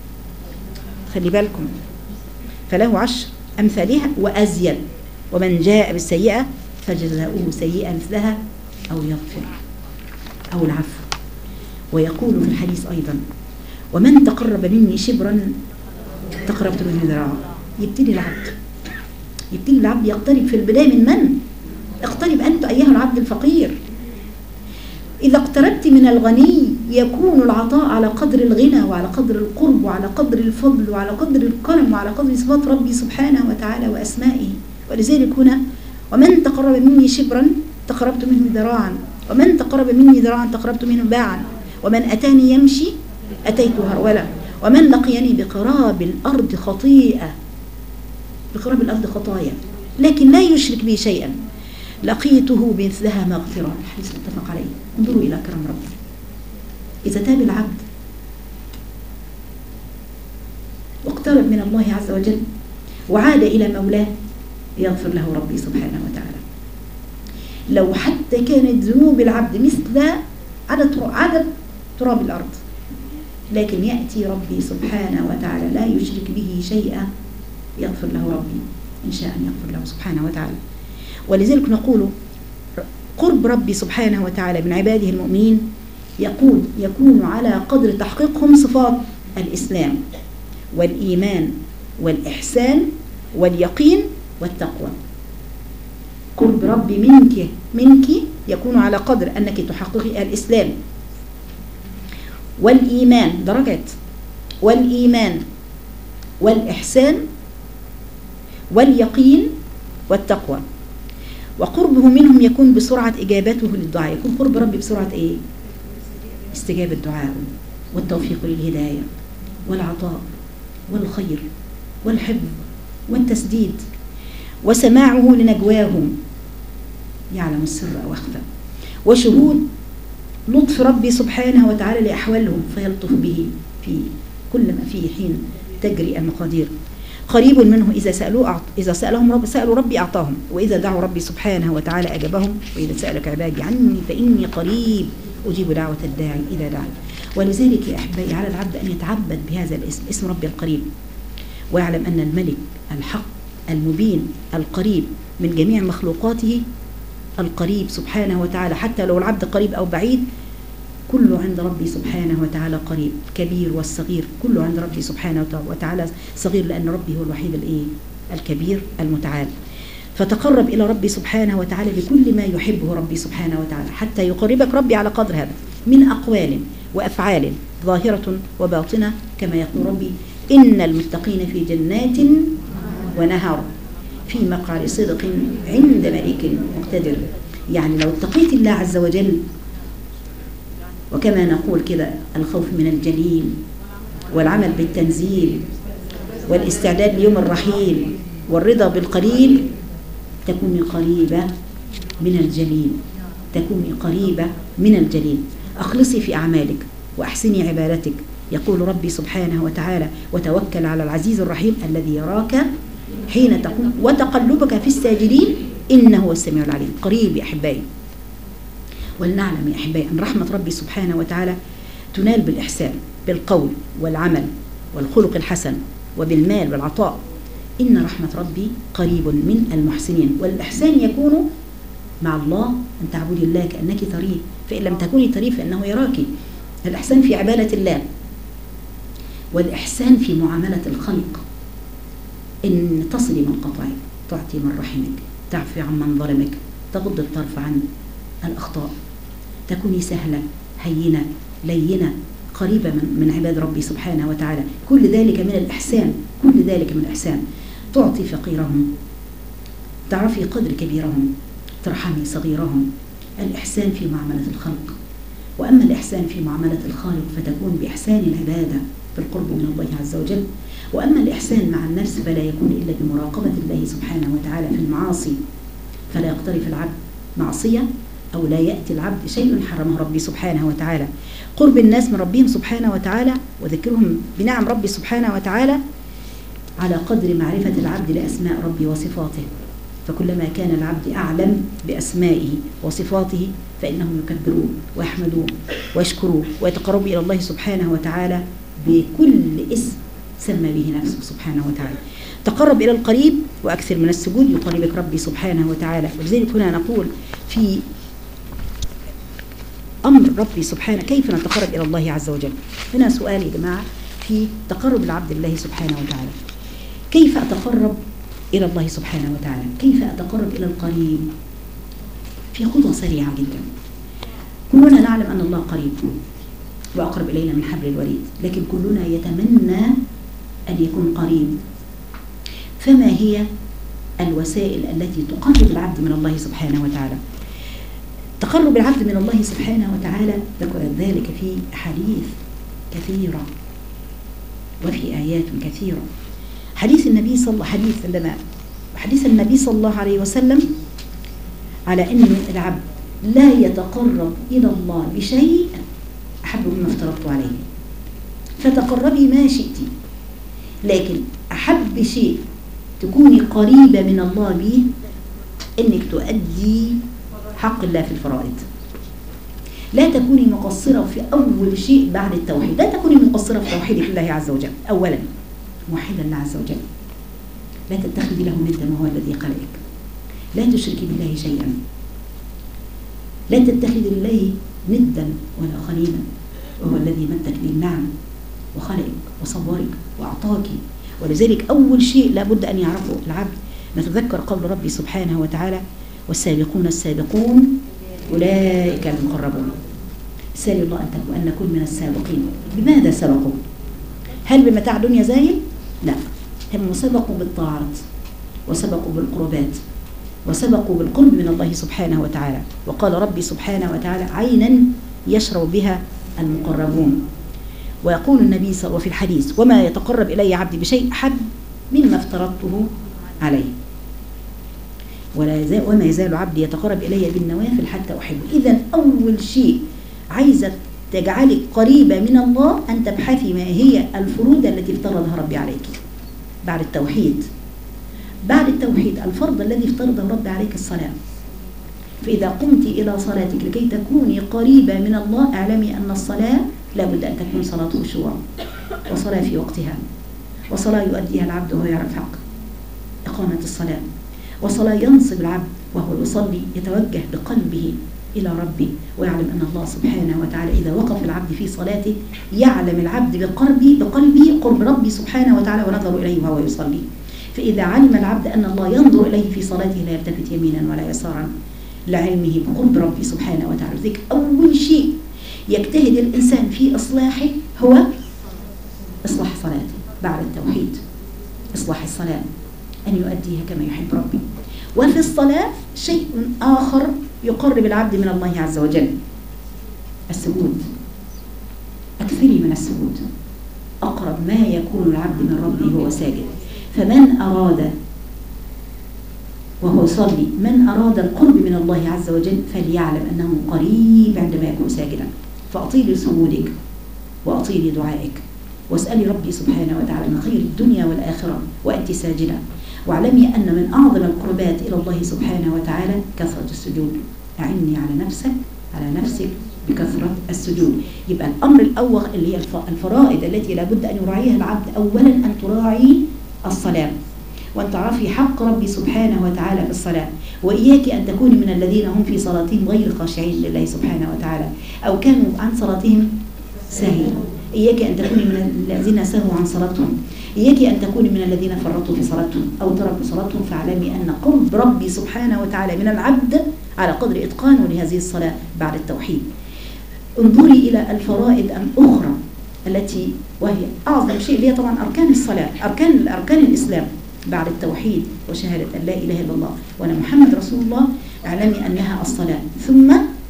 خلي بالكم فله عشر أمثالها وأزيد، ومن جاء بالسيئة فجزاؤه سيئة مثلها أو يغفر أو العفو. ويقول في الحديث أيضا ومن تقرب مني شبرا تقربت منه ذراعا. يبتدي العبد يبتدي العبد يقترب في البداية من من؟ اقترب أنت أيها العبد الفقير. إذا اقتربت من الغني يكون العطاء على قدر الغنى وعلى قدر القرب وعلى قدر الفضل وعلى قدر الكرم وعلى قدر صفات ربي سبحانه وتعالى وأسمائه. ولذلك هنا ومن تقرب مني شبرا تقربت منه ذراعا، ومن تقرب مني ذراعا تقربت منه باعا، ومن أتاني يمشي أتيته هرولا، ومن لقيني بقراب الأرض خطيئة بقراب الأرض خطايا لكن لا يشرك بي شيئا لقيته بمثلها مغفرة. الحديث متفق عليه. انظروا إلى كرم ربي. إذا تاب العبد واقترب من الله عز وجل وعاد إلى مولاه يغفر له ربي سبحانه وتعالى. لو حتى كانت ذنوب العبد مثل عدد عدد تراب الأرض، لكن يأتي ربي سبحانه وتعالى لا يشرك به شيئا يغفر له ربي إن شاء أن يغفر له سبحانه وتعالى. ولذلك نقول قرب ربي سبحانه وتعالى من عباده المؤمنين يقول يكون على قدر تحقيقهم صفات الإسلام والإيمان والإحسان واليقين والتقوى. قرب ربي منك منك يكون على قدر أنك تحققي الإسلام والإيمان درجات، والإيمان والإحسان واليقين والتقوى. وقربه منهم يكون بسرعة إجابته للدعاء. يكون قرب ربي بسرعة إيه؟ استجابة دعاء والتوفيق للهداية والعطاء والخير والحفظ والتسديد وسماعه لنجواهم يعلم السر أو أخفى، وشهود لطف ربي سبحانه وتعالى لأحوالهم فيلطف به في كل ما فيه حين تجري المقادير. قريب منه إذا سألوا أعط... إذا سألهم رب سألوا ربي أعطاهم، وإذا دعوا ربي سبحانه وتعالى أجابهم، وإذا سألك عبادي عني فإني قريب أجيب دعوة الداعي إذا دعا. ولذلك يا أحبائي على العبد أن يتعبد بهذا الاسم، اسم ربي القريب، ويعلم أن الملك الحق المبين القريب من جميع مخلوقاته القريب سبحانه وتعالى. حتى لو العبد قريب أو بعيد كله عند ربي سبحانه وتعالى قريب، كبير والصغير كله عند ربي سبحانه وتعالى صغير، لأن ربي هو الوحيد الإيه؟ الكبير المتعال. فتقرب إلى ربي سبحانه وتعالى بكل ما يحبه ربي سبحانه وتعالى حتى يقربك ربي على قدر هذا من أقوال وأفعال ظاهرة وباطنة، كما يقول ربي إن المتقين في جنات ونهر في مقعد صدق عند ملك مقتدر. يعني لو اتقيت الله عز وجل، وكما نقول كده الخوف من الجليل والعمل بالتنزيل والاستعداد ليوم الرحيل والرضا بالقليل، تكوني قريبة من الجليل، تكوني قريبة من الجليل. أخلصي في أعمالك وأحسني عبادتك. يقول ربي سبحانه وتعالى وتوكل على العزيز الرحيم الذي يراك حين تقوم وتقلبك في الساجدين إنه هو السميع العليم. قريب يا أحبائي. ولنعلم يا أحبائي أن رحمة ربي سبحانه وتعالى تنال بالإحسان بالقول والعمل والخلق الحسن وبالمال والعطاء. إن رحمة ربي قريب من المحسنين. والإحسان يكون مع الله أن تعبدي الله كأنك تريه، فإن لم تكوني تريه فإنه يراك. الإحسان في عبادة الله، والإحسان في معاملة الخلق، إن تصلي من قطعك، تعطي من رحمك، تعفي عن من ظلمك، تغض الطرف عن الأخطاء، تكوني سهلة هينة لينة قريبة من, من عباد ربي سبحانه وتعالى. كل ذلك من الإحسان، كل ذلك من الإحسان. تعطي فقيرهم، تعرفي قدر كبيرهم، ترحمي صغيرهم. الإحسان في معاملة الخلق. وأما الإحسان في معاملة الخالق فتكون بإحسان العبادة في القرب من الله عز وجل. وأما الإحسان مع النفس فلا يكون إلا بمراقبة الله سبحانه وتعالى في المعاصي، فلا يقترف العبد معصية أو لا يأتي العبد شيء حرمه ربي سبحانه وتعالى. قرب الناس من ربهم سبحانه وتعالى وذكرهم بنعم ربي سبحانه وتعالى على قدر معرفة العبد لأسماء ربي وصفاته. فكلما كان العبد أعلم بأسمائه وصفاته فإنهم يكبرون ويحمدون ويشكرون ويتقربوا إلى الله سبحانه وتعالى بكل اسم سمى به نفسه سبحانه وتعالى. تقرب إلى القريب وأكثر من السجود يقربك ربي سبحانه وتعالى. ولذلك هنا نقول في أمر ربي سبحانه كيف نتقرب إلى الله عز وجل. هنا سؤال يا جماعة في تقرب العبد الله سبحانه وتعالى. كيف أتقرب إلى الله سبحانه وتعالى؟ كيف أتقرب إلى القريب؟ في خطوة سريعة جدا. كلنا نعلم أن الله قريب وأقرب إلينا من حبل الوريد، لكن كلنا يتمنى أن يكون قريب. فما هي الوسائل التي تقرب العبد من الله سبحانه وتعالى؟ تقرب العبد من الله سبحانه وتعالى ذكر ذلك في أحاديث كثيرة وفي آيات كثيرة. حديث النبي صلى حديث لما حديث النبي صلى الله عليه وسلم على أن العبد لا يتقرب إلى الله بشيء أحب مما افترضت عليه، فتقربي ما شئت لكن أحب شيء تكوني قريبة من الله به إنك تؤدي حق الله في الفرائض. لا تكوني مقصرة في أول شيء بعد التوحيد، لا تكوني مقصرة في توحيد الله عز وجل. أولا موحدا الله عز وجل، لا تتخذي له ندا وهو الذي خلقك، لا تشركي بالله شيئا، لا تتخذي لله ندا ولا خليلا، وهو الذي مدك بالنعم وخلقك وصورك وأعطاك. ولذلك أول شيء لابد أن يعرفه العبد، نتذكر قول ربي سبحانه وتعالى: والسابقون السابقون أولئك المقربون. سأل الله أن نكون من السابقين. بماذا سبقوا؟ هل بمتاع دنيا زايل؟ لا، هم سبقوا بالطاعات وسبقوا بالقربات وسبقوا بالقرب من الله سبحانه وتعالى. وقال ربي سبحانه وتعالى: عينا يشرب بها المقربون. ويقول النبي صلى الله عليه وسلم في الحديث: وما يتقرب إلي عبدي بشيء أحب مما افترضته عليه، وما يزال عبدي يتقرب إلي بالنوافل حتى أحبه. إذن أول شيء عايزة تجعلك قريبة من الله أن تبحثي ما هي الفروض التي افترضها ربي عليك بعد التوحيد. بعد التوحيد الفرض الذي افترضه ربي عليك الصلاة. فإذا قمت إلى صلاتك لكي تكوني قريبة من الله، اعلمي أن الصلاة لابد أن تكون صلاة خشوع، وصلاة في وقتها، وصلاة يؤديها العبد وهو يعرف حق إقامة الصلاة، وصلاة ينصب العبد وهو يصلي يتوجه بقلبه إلى ربي، ويعلم أن الله سبحانه وتعالى إذا وقف العبد في صلاته يعلم العبد بقلبه بقلبه قرب ربي سبحانه وتعالى ونظر إليه وهو يصلي. فإذا علم العبد أن الله ينظر إليه في صلاته لا يلتفت يمينا ولا يسارا لعلمه بقرب ربي سبحانه وتعالى. ذلك أول شيء يجتهد الإنسان في إصلاحه هو إصلاح صلاته بعد التوحيد، إصلاح الصلاة أن يؤديها كما يحب ربي. وفي الصلاة شيء آخر يقرب العبد من الله عز وجل: السجود. أكثري من السجود، أقرب ما يكون العبد من ربه هو ساجد. فمن أراد وهو يصلي، من أراد القرب من الله عز وجل فليعلم أنه قريب عندما يكون ساجدا. فأطيلي سجودك وأطيلي دعائك، واسألي ربي سبحانه وتعالى من خير الدنيا والآخرة وأنت ساجدة. واعلمي أن من أعظم القربات إلى الله سبحانه وتعالى كثرة السجود. أعني على نفسك على نفسك بكثرة السجود. يبقى الأمر الأول اللي هي الفرائض التي لابد أن يراعيها العبد، أولا أن تراعي الصلاة وأن تعرفي حق ربي سبحانه وتعالى في الصلاة. وإياك أن تكوني من الذين هم في صلاتهم غير خاشعين لله سبحانه وتعالى أو كانوا عن صلاتهم ساهين. إياك أن تكوني من الذين سهوا عن صلاتهم. إياك أن تكوني من الذين فرطوا في صلاتهم أو تركوا صلاتهم. فاعلمي أن قرب ربي سبحانه وتعالى من العبد على قدر إتقانه لهذه الصلاة بعد التوحيد. انظري إلى الفرائض الأخرى التي وهي أعظم شيء، اللي هي طبعا أركان الصلاة، أركان أركان الإسلام بعد التوحيد وشهادة أن لا إله إلا الله وأن محمد رسول الله. اعلمي أنها الصلاة. ثم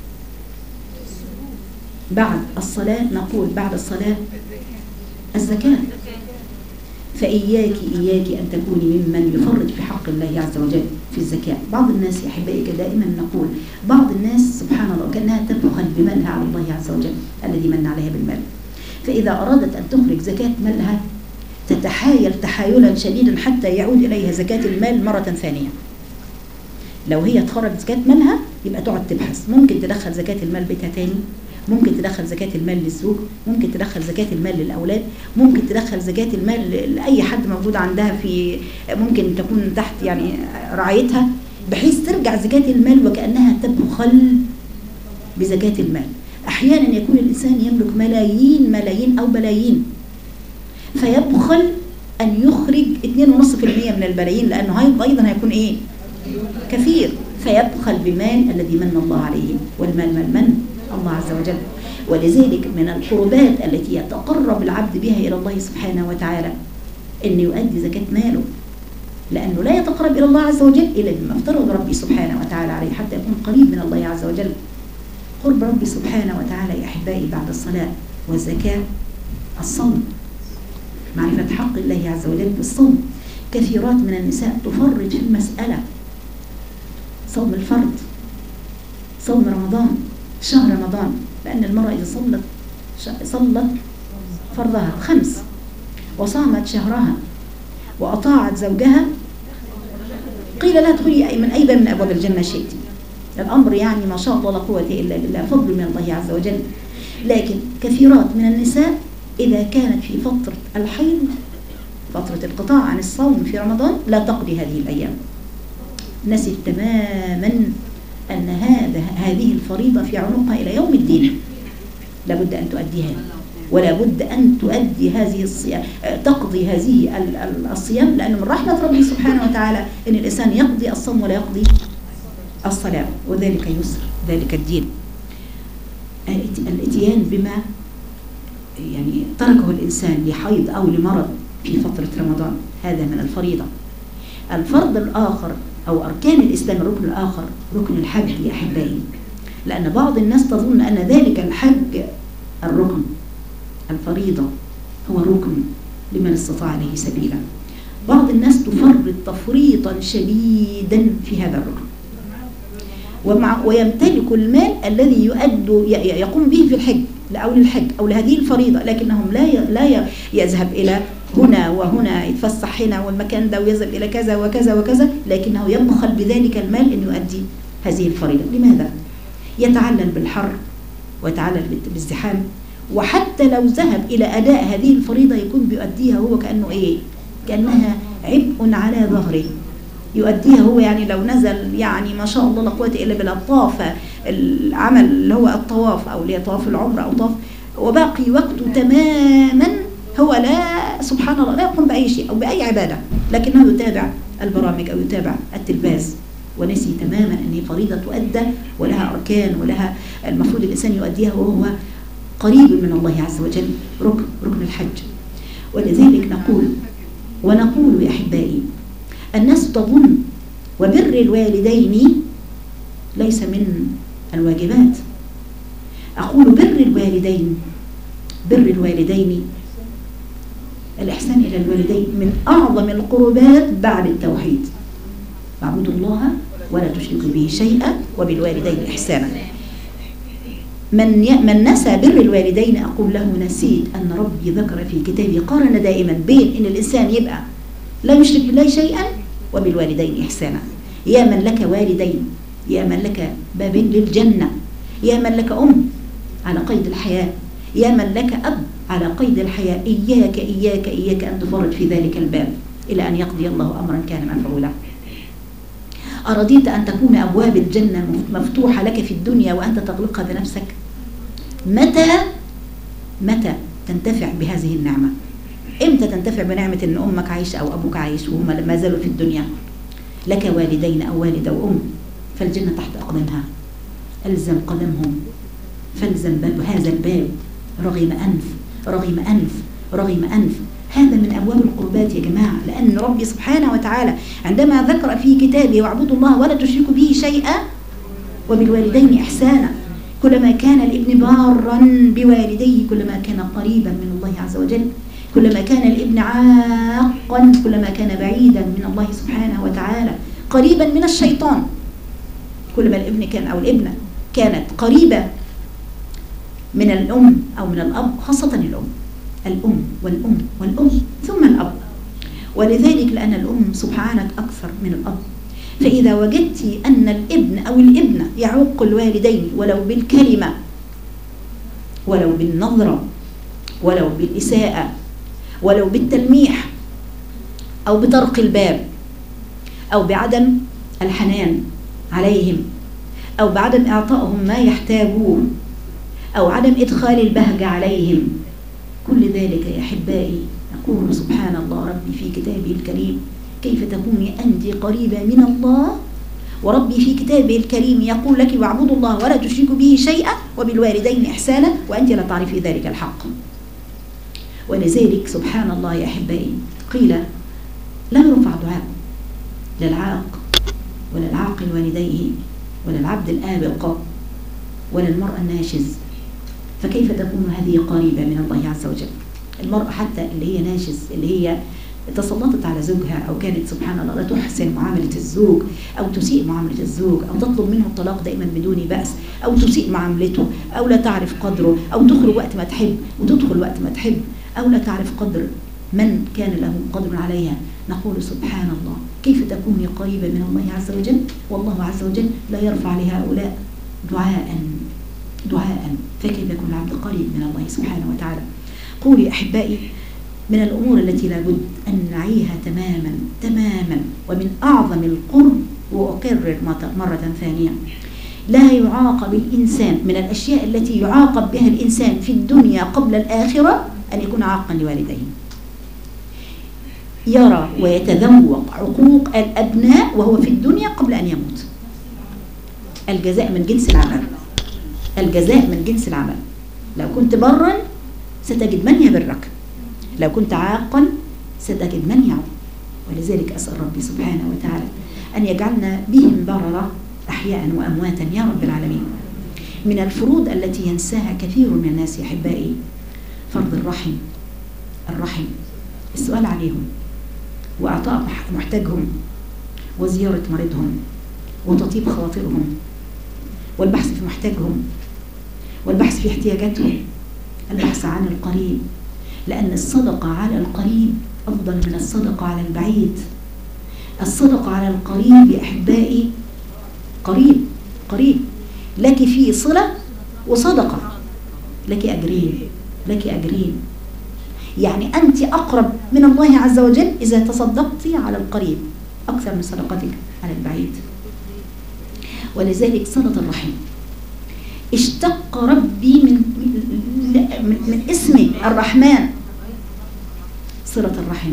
بعد الصلاة نقول بعد الصلاة الزكاة. فإياك إياك أن تكوني ممن يفرط في حق الله عز وجل في الزكاة. بعض الناس يا أحبائي دائما نقول بعض الناس سبحان الله كأنها تبخل بمالها على الله عز وجل الذي من عليها بالمال. فإذا أرادت أن تخرج زكاة مالها تتحايل تحايلا شديدا حتى يعود إليها زكاة المال مرة ثانية. لو هي تخرج زكاة مالها يبقى تقعد تبحث، ممكن تدخل زكاة المال بيتها تاني، ممكن تدخل زكاة المال للزوج، ممكن تدخل زكاة المال للأولاد، ممكن تدخل زكاة المال لأي حد موجود عندها في ممكن تكون تحت يعني رعايتها، بحيث ترجع زكاة المال وكأنها تبخل بزكاة المال. أحيانا يكون الإنسان يملك ملايين ملايين أو بلايين فيبخل أن يخرج اثنين فاصلة خمسة بالمئة من البلايين، لأنه أيضا هيكون إيه؟ كثير. فيبخل بالمال الذي من الله عليه، والمال من من؟ الله عز وجل. ولذلك من القربات التي يتقرب العبد بها إلى الله سبحانه وتعالى أن يؤدي زكاة ماله، لأنه لا يتقرب إلى الله عز وجل إلا بما افترض ربي سبحانه وتعالى عليه حتى يكون قريب من الله عز وجل. قرب ربي سبحانه وتعالى يا أحبائي بعد الصلاة والزكاة الصوم، معرفة حق الله عز وجل بالصوم. كثيرات من النساء تفرط في المسألة، صوم الفرض، صوم رمضان، شهر رمضان، لأن المرأة إذا صلت صلت فرضها خمس وصامت شهرها وأطاعت زوجها قيل لا ادخلي من أي باب من أبواب الجنة شئت. الأمر يعني ما شاء الله لا قوة إلا بالله، فضل من الله عز وجل. لكن كثيرات من النساء إذا كانت في فترة الحيض، فترة القطاع عن الصوم في رمضان، لا تقضي هذه الأيام، نسيت تماما أن هذا هذه الفريضة في عنقها إلى يوم الدين، لابد أن تؤديها، ولا بد أن تؤدي هذه الصيام، تقضي هذه الصيام، لأن من رحمة ربي سبحانه وتعالى أن الإنسان يقضي الصوم ولا يقضي الصلاة، وذلك يسر ذلك الدين. الاتيان بما يعني تركه الإنسان لحيض أو لمرض في فترة رمضان هذا من الفريضة. الفرض الآخر أو أركان الإسلام، الركن الآخر ركن الحج يا أحبائي، لأن بعض الناس تظن أن ذلك الحج الركن الفريضة هو ركن لمن استطاع عليه سبيلا. بعض الناس تفرط تفريطا شديدا في هذا الركن، ومع ويمتلك المال الذي يؤد يقوم به في الحج أو للحج أو لهذه الفريضة، لكنهم لا لا يذهب إلى هنا وهنا يتفسح هنا والمكان ده ويذهب إلى كذا وكذا وكذا، لكنه يبخل بذلك المال أن يؤدي هذه الفريضة. لماذا؟ يتعلل بالحر ويتعلل بالزحام، وحتى لو ذهب إلى أداء هذه الفريضة يكون بيؤديها هو كأنه إيه؟ كأنها عبء على ظهره، يؤديها هو يعني لو نزل يعني ما شاء الله لا قوة إلا بالله طاف العمل اللي هو الطواف أو اللي هي طواف العمرة أو طواف، وباقي وقته تماما هو لا سبحان الله لا يقوم بأي شيء أو بأي عبادة، لكنه يتابع البرامج أو يتابع التلفاز، ونسي تماما أن فريضة تؤدى ولها أركان ولها المفروض الإنسان يؤديها وهو قريب من الله عز وجل، ركن ركن الحج. ولذلك نقول ونقول يا أحبائي، الناس تظن وبر الوالدين ليس من الواجبات. أقول بر الوالدين، بر الوالدين الإحسان إلى الوالدين من أعظم القربات بعد التوحيد. واعبدوا الله ولا تشركوا به شيئا وبالوالدين إحسانا. من من نسى بر الوالدين أقول له نسيت أن ربي ذكر في كتابه قارن دائما بين إن الإنسان يبقى لا يشرك بالله شيئا وبالوالدين إحسانا. يا من لك والدين، يا من لك باب للجنة، يا من لك أم على قيد الحياة، يا من لك أب على قيد الحياة، إياك إياك إياك أن تفرط في ذلك الباب إلى أن يقضي الله أمرا كان مفعولا. أرضيت أن تكون أبواب الجنة مفتوحة لك في الدنيا وأنت تغلقها بنفسك؟ متى متى تنتفع بهذه النعمة؟ إمتى تنتفع بنعمة أن أمك عايشة أو أبوك عايش وهم ما زالوا في الدنيا؟ لك والدين أو والدة وأم، فالجنة تحت أقدامها، ألزم قدمهم، فالزم باب هذا الباب رغم أنف رغم أنف رغم أنف. هذا من أبواب القربات يا جماعة، لأن ربي سبحانه وتعالى عندما ذكر في كتابه واعبدوا الله ولا تشركوا به شيئا وبالوالدين إحسانا، كلما كان الابن بارا بوالديه كلما كان قريبا من الله عز وجل، كلما كان الابن عاقا كلما كان بعيدا من الله سبحانه وتعالى، قريبا من الشيطان. كلما الابن كان أو الابنة كانت قريبة من الأم أو من الأب، خاصة الأم الأم والأم والأم ثم الأب. ولذلك لأن الأم سبحانك أكثر من الأب، فإذا وجدت أن الابن أو الابنة يعوق الوالدين ولو بالكلمة ولو بالنظرة ولو بالإساءة ولو بالتلميح أو بطرق الباب أو بعدم الحنان عليهم أو بعدم إعطائهم ما يحتاجون أو عدم إدخال البهجة عليهم، كل ذلك يا أحبائي يقول سبحان الله ربي في كتابه الكريم كيف تكوني أنت قريبة من الله، وربي في كتابه الكريم يقول لك واعبدوا الله ولا تشركوا به شيئا وبالوالدين إحسانا وأنت لا تعرفي ذلك الحق. ولذلك سبحان الله يا أحبائي قيل لا يرفع دعاء للعاق ولا العاقل والديه ولا العبد الآبق ولا المرأة الناشز، فكيف تكون هذه قريبة من الله عز وجل؟ المرأة حتى اللي هي ناشز اللي هي تسلطت على زوجها أو كانت سبحان الله لا تحسن معاملة الزوج أو تسيء معاملة الزوج أو تطلب منه الطلاق دائما بدون بأس أو تسيء معاملته أو لا تعرف قدره أو تخرج وقت ما تحب وتدخل وقت ما تحب أو لا تعرف قدر من كان له قدر عليها نقول سبحان الله، كيف تكوني قريبة من الله عز وجل؟ والله عز وجل لا يرفع لهؤلاء دعاء دعاء، فكيف يكون العبد قريب من الله سبحانه وتعالى؟ قولي أحبائي، من الأمور التي لابد أن نعيها تماما تماما، ومن أعظم القرب، وأكرر مرة ثانية، لا يعاقب الإنسان، من الأشياء التي يعاقب بها الإنسان في الدنيا قبل الآخرة أن يكون عاقا لوالديه، يرى ويتذوق عقوق الأبناء وهو في الدنيا قبل أن يموت. الجزاء من جنس العمل، الجزاء من جنس العمل. لو كنت برا ستجد من يبرك، لو كنت عاقا ستجد من يعوق. ولذلك أسأل ربي سبحانه وتعالى أن يجعلنا بهم بررة أحياء وأمواتا يا رب العالمين. من الفروض التي ينساها كثير من الناس يا أحبائي فرض الرحم، الرحم، السؤال عليهم وإعطاء محتاجهم وزيارة مريضهم وتطيب خواطرهم والبحث في محتاجهم والبحث في احتياجاتهم، البحث عن القريب، لأن الصدقة على القريب أفضل من الصدقة على البعيد. الصدقة على القريب يا أحبائي قريب قريب، لك فيه صلة وصدقة، لك أجرين، لك أجرين، يعني أنت أقرب من الله عز وجل إذا تصدقت على القريب أكثر من صدقتك على البعيد. ولذلك صلة الرحم اشتق ربي من, من, من اسم الرحمن صلة الرحم.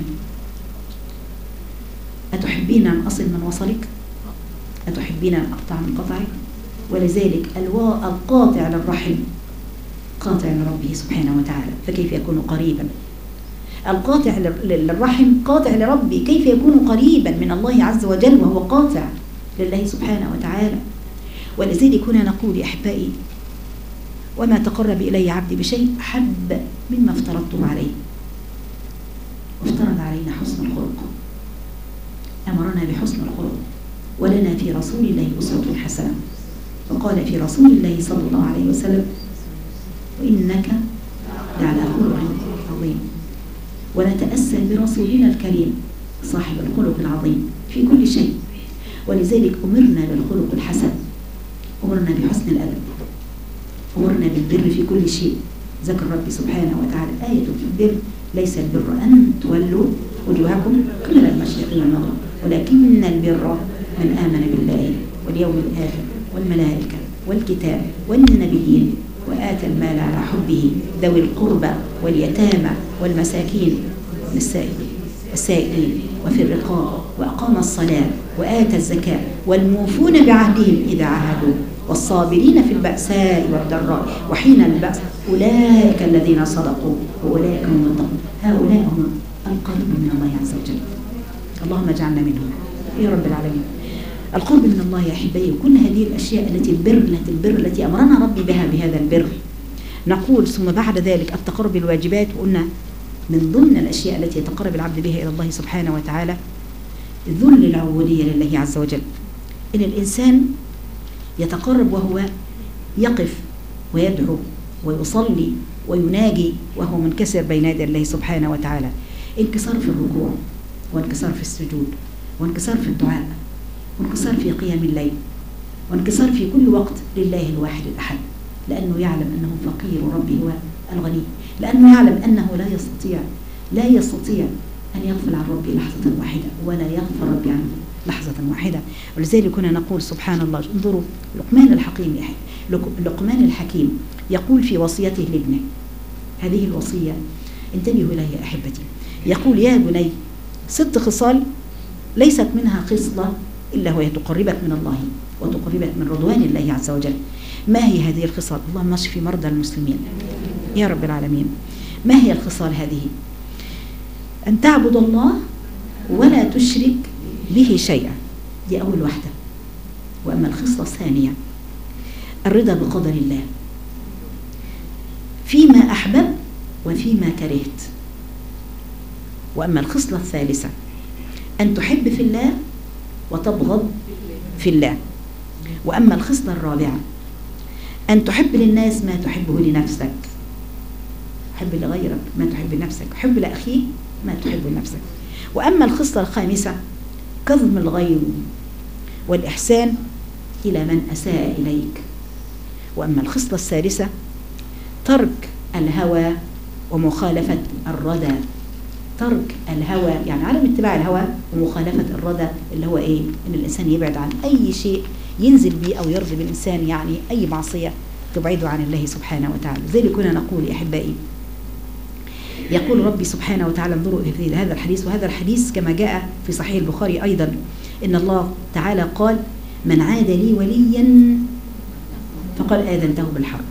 أتحبين أن أصل من وصلك؟ أتحبين أن أقطع من قطعك؟ ولذلك القاطع للرحم قاطع لربه سبحانه وتعالى، فكيف يكون قريبا؟ القاطع للرحم قاطع لربي، كيف يكون قريبا من الله عز وجل وهو قاطع لله سبحانه وتعالى؟ ولذلك هنا نقول يا أحبائي وما تقرب إلي عبدي بشيء أحب مما افترضته عليه. وافترض علينا حسن الخلق، أمرنا بحسن الخلق، ولنا في رسول الله أسوة حسنة، وقال في رسول الله صلى الله عليه وسلم وإنك لعلى خلق عظيم. ونتأسى برسولنا الكريم صاحب الخلق العظيم في كل شيء. ولذلك أمرنا بالخلق الحسن، أمرنا بحسن الأدب، أمرنا بالبر في كل شيء. ذكر ربي سبحانه وتعالى آية في البر: ليس البر أن تولوا وجوهكم قبل المشرق والمغرب ولكن البر من آمن بالله واليوم الآخر والملائكة والكتاب والنبيين وآتى المال على حبه ذوي القربى واليتامى والمساكين السائلين وفي الرقاب وأقام الصلاة وآتى الزكاة والموفون بعهدهم إذا عاهدوا والصابرين في البأساء والضراء وحين البأس أولئك الذين صدقوا وأولئك هم المتقون. هؤلاء هم القرب من الله عز وجل، اللهم اجعلنا منهم يا رب العالمين. القرب من الله يا أحبائي، وكل هذه الأشياء التي البر التي البر التي أمرنا ربي بها بهذا البر. نقول ثم بعد ذلك التقرب بالواجبات، وقلنا من ضمن الأشياء التي يتقرب العبد بها إلى الله سبحانه وتعالى ذل العبودية لله عز وجل. إن الإنسان يتقرب وهو يقف ويدعو ويصلي ويناجي وهو منكسر بين يدي الله سبحانه وتعالى، انكسار في الركوع وانكسار في السجود وانكسار في الدعاء وانكسار في قيام الليل وانكسار في كل وقت لله الواحد الأحد، لأنه يعلم أنه فقير وربي هو الغني، لأنه يعلم أنه لا يستطيع لا يستطيع أن يغفل عن ربي لحظة واحدة ولا يغفر ربي عنه لحظة واحدة. ولذلك كنا نقول سبحان الله. انظروا لقمان الحكيم لقمان الحكيم يقول في وصيته لابنه هذه الوصية، انتبهوا إليها يا أحبتي. يقول: يا بني ست خصال ليست منها خصلة إلا وهي تقربك من الله وتقربك من رضوان الله عز وجل. ما هي هذه الخصال؟ اللهم اشف مرضى المسلمين يا رب العالمين. ما هي الخصال هذه؟ أن تعبد الله ولا تشرك به شيئا، دي أول واحدة. وأما الخصلة الثانية الرضا بقدر الله فيما أحبب وفيما كرهت. وأما الخصلة الثالثة أن تحب في الله وتبغض في الله. وأما الخصلة الرابعة أن تحب للناس ما تحبه لنفسك، حب لغيرك ما تحب لنفسك، حب لأخيك ما تحب لنفسك. وأما الخصلة الخامسة كظم الغيظ والإحسان إلى من أساء إليك. وأما الخصلة السادسة ترك الهوى ومخالفة الردى. ترك الهوى يعني عدم اتباع الهوى ومخالفة الردى اللي هو إيه؟ إن الإنسان يبعد عن أي شيء ينزل به أو يرضي بالإنسان، يعني أي معصية تبعده عن الله سبحانه وتعالى. زي اللي كنا نقول يا أحبائي، يقول ربي سبحانه وتعالى، انظروا في هذا الحديث، وهذا الحديث كما جاء في صحيح البخاري أيضا، إن الله تعالى قال: من عاد لي وليا فقد آذنته بالحرب.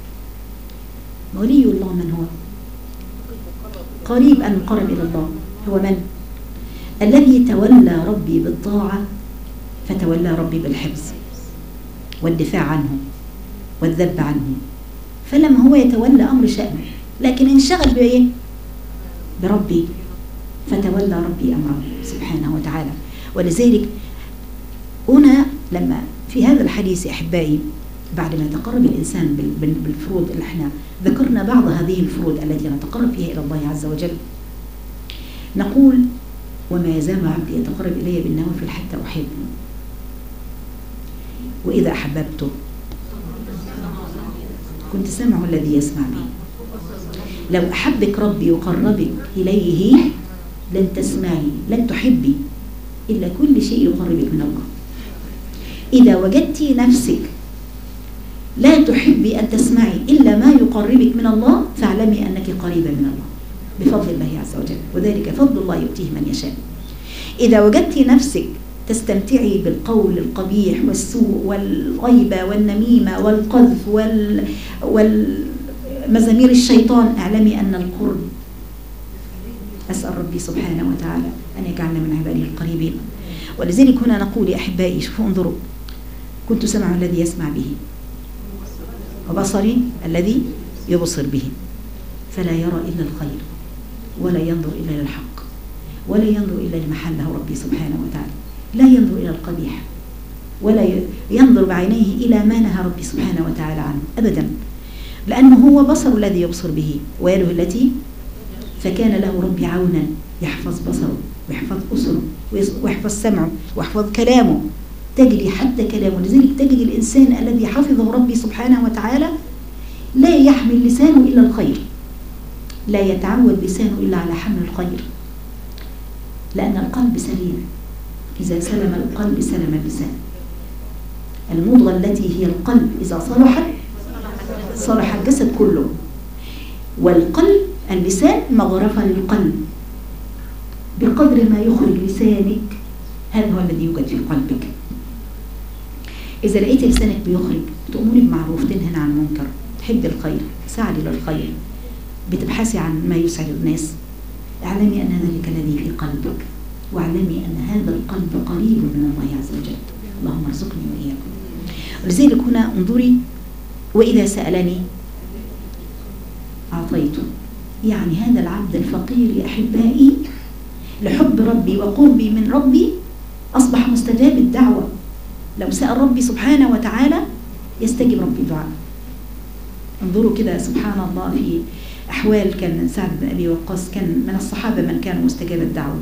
ولي الله من هو؟ قريب أن مقرب إلى الله هو من؟ الذي تولى ربي بالطاعة فتولى ربي بالحفظ والدفاع عنه والذب عنه. فلما هو يتولى أمر شأنه لكن انشغل بإيه؟ بربي، فتولى ربي أمره سبحانه وتعالى. ولذلك هنا لما في هذا الحديث أحبائي، بعد ما يتقرب الإنسان بالفروض اللي احنا ذكرنا بعض هذه الفروض التي نتقرب فيها إلى الله عز وجل، نقول: وما يزال عبدي يتقرب إلي بالنوافل حتى أحبه، وإذا أحببته كنت سمعه الذي يسمع به. لو أحبك ربي وقربك إليه لن تسمعي، لن تحبي إلا كل شيء يقربك من الله. إذا وجدت نفسك لا تحبي أن تسمعي إلا ما يقربك من الله، فاعلمي أنك قريبة من الله بفضل الله عز وجل، وذلك فضل الله يؤتيه من يشاء. إذا وجدت نفسك تستمتعي بالقول القبيح والسوء والغيبة والنميمة والقذف وال... والمزامير الشيطان، اعلمي أن القرب، أسأل ربي سبحانه وتعالى أن يجعلنا من عباده القريبين. ولذلك هنا نقول يا أحبائي، شوفوا انظروا: كنت سمع الذي يسمع به وبصري الذي يبصر به، فلا يرى إلا الخير ولا ينظر إلا للحق ولا ينظر إلا لما حله ربي سبحانه وتعالى، لا ينظر إلى القبيح ولا ينظر بعينيه إلى ما نهى ربي سبحانه وتعالى عنه أبدا، لأنه هو بصر الذي يبصر به ويده التي، فكان له ربي عونا يحفظ بصره ويحفظ أسره ويحفظ سمعه ويحفظ كلامه، تجري حتى كلامه. لذلك تجد الإنسان الذي حفظه ربي سبحانه وتعالى لا يحمل لسانه إلا الخير، لا يتعود لسانه إلا على حمل الخير، لأن القلب سليم، إذا سلم القلب سلم اللسان. المضغة التي هي القلب إذا صلحت صلح الجسد كله، والقلب اللسان مغرفة للقلب، بقدر ما يخرج لسانك هذا هو الذي يوجد في قلبك. إذا لقيت لسانك بيخرج، تأمري بمعروف، تنهي عن المنكر، تحب الخير، سعدي للخير، بتبحثي عن ما يسعد الناس، اعلمي أن ذلك الذي في قلبك، واعلمي أن هذا القلب قريب من الله عز وجل. اللهم ارزقني وإياكم. ولذلك هنا انظري: وإذا سألني أعطيته. يعني هذا العبد الفقير يا أحبائي لحب ربي وقربي من ربي أصبح مستجاب الدعوة. لو سأل ربي سبحانه وتعالى يستجيب ربي الدعاء. انظروا كده سبحان الله، في أحوال كان سعد بن أبي وقاص كان من الصحابة من كانوا مستجاب الدعوة.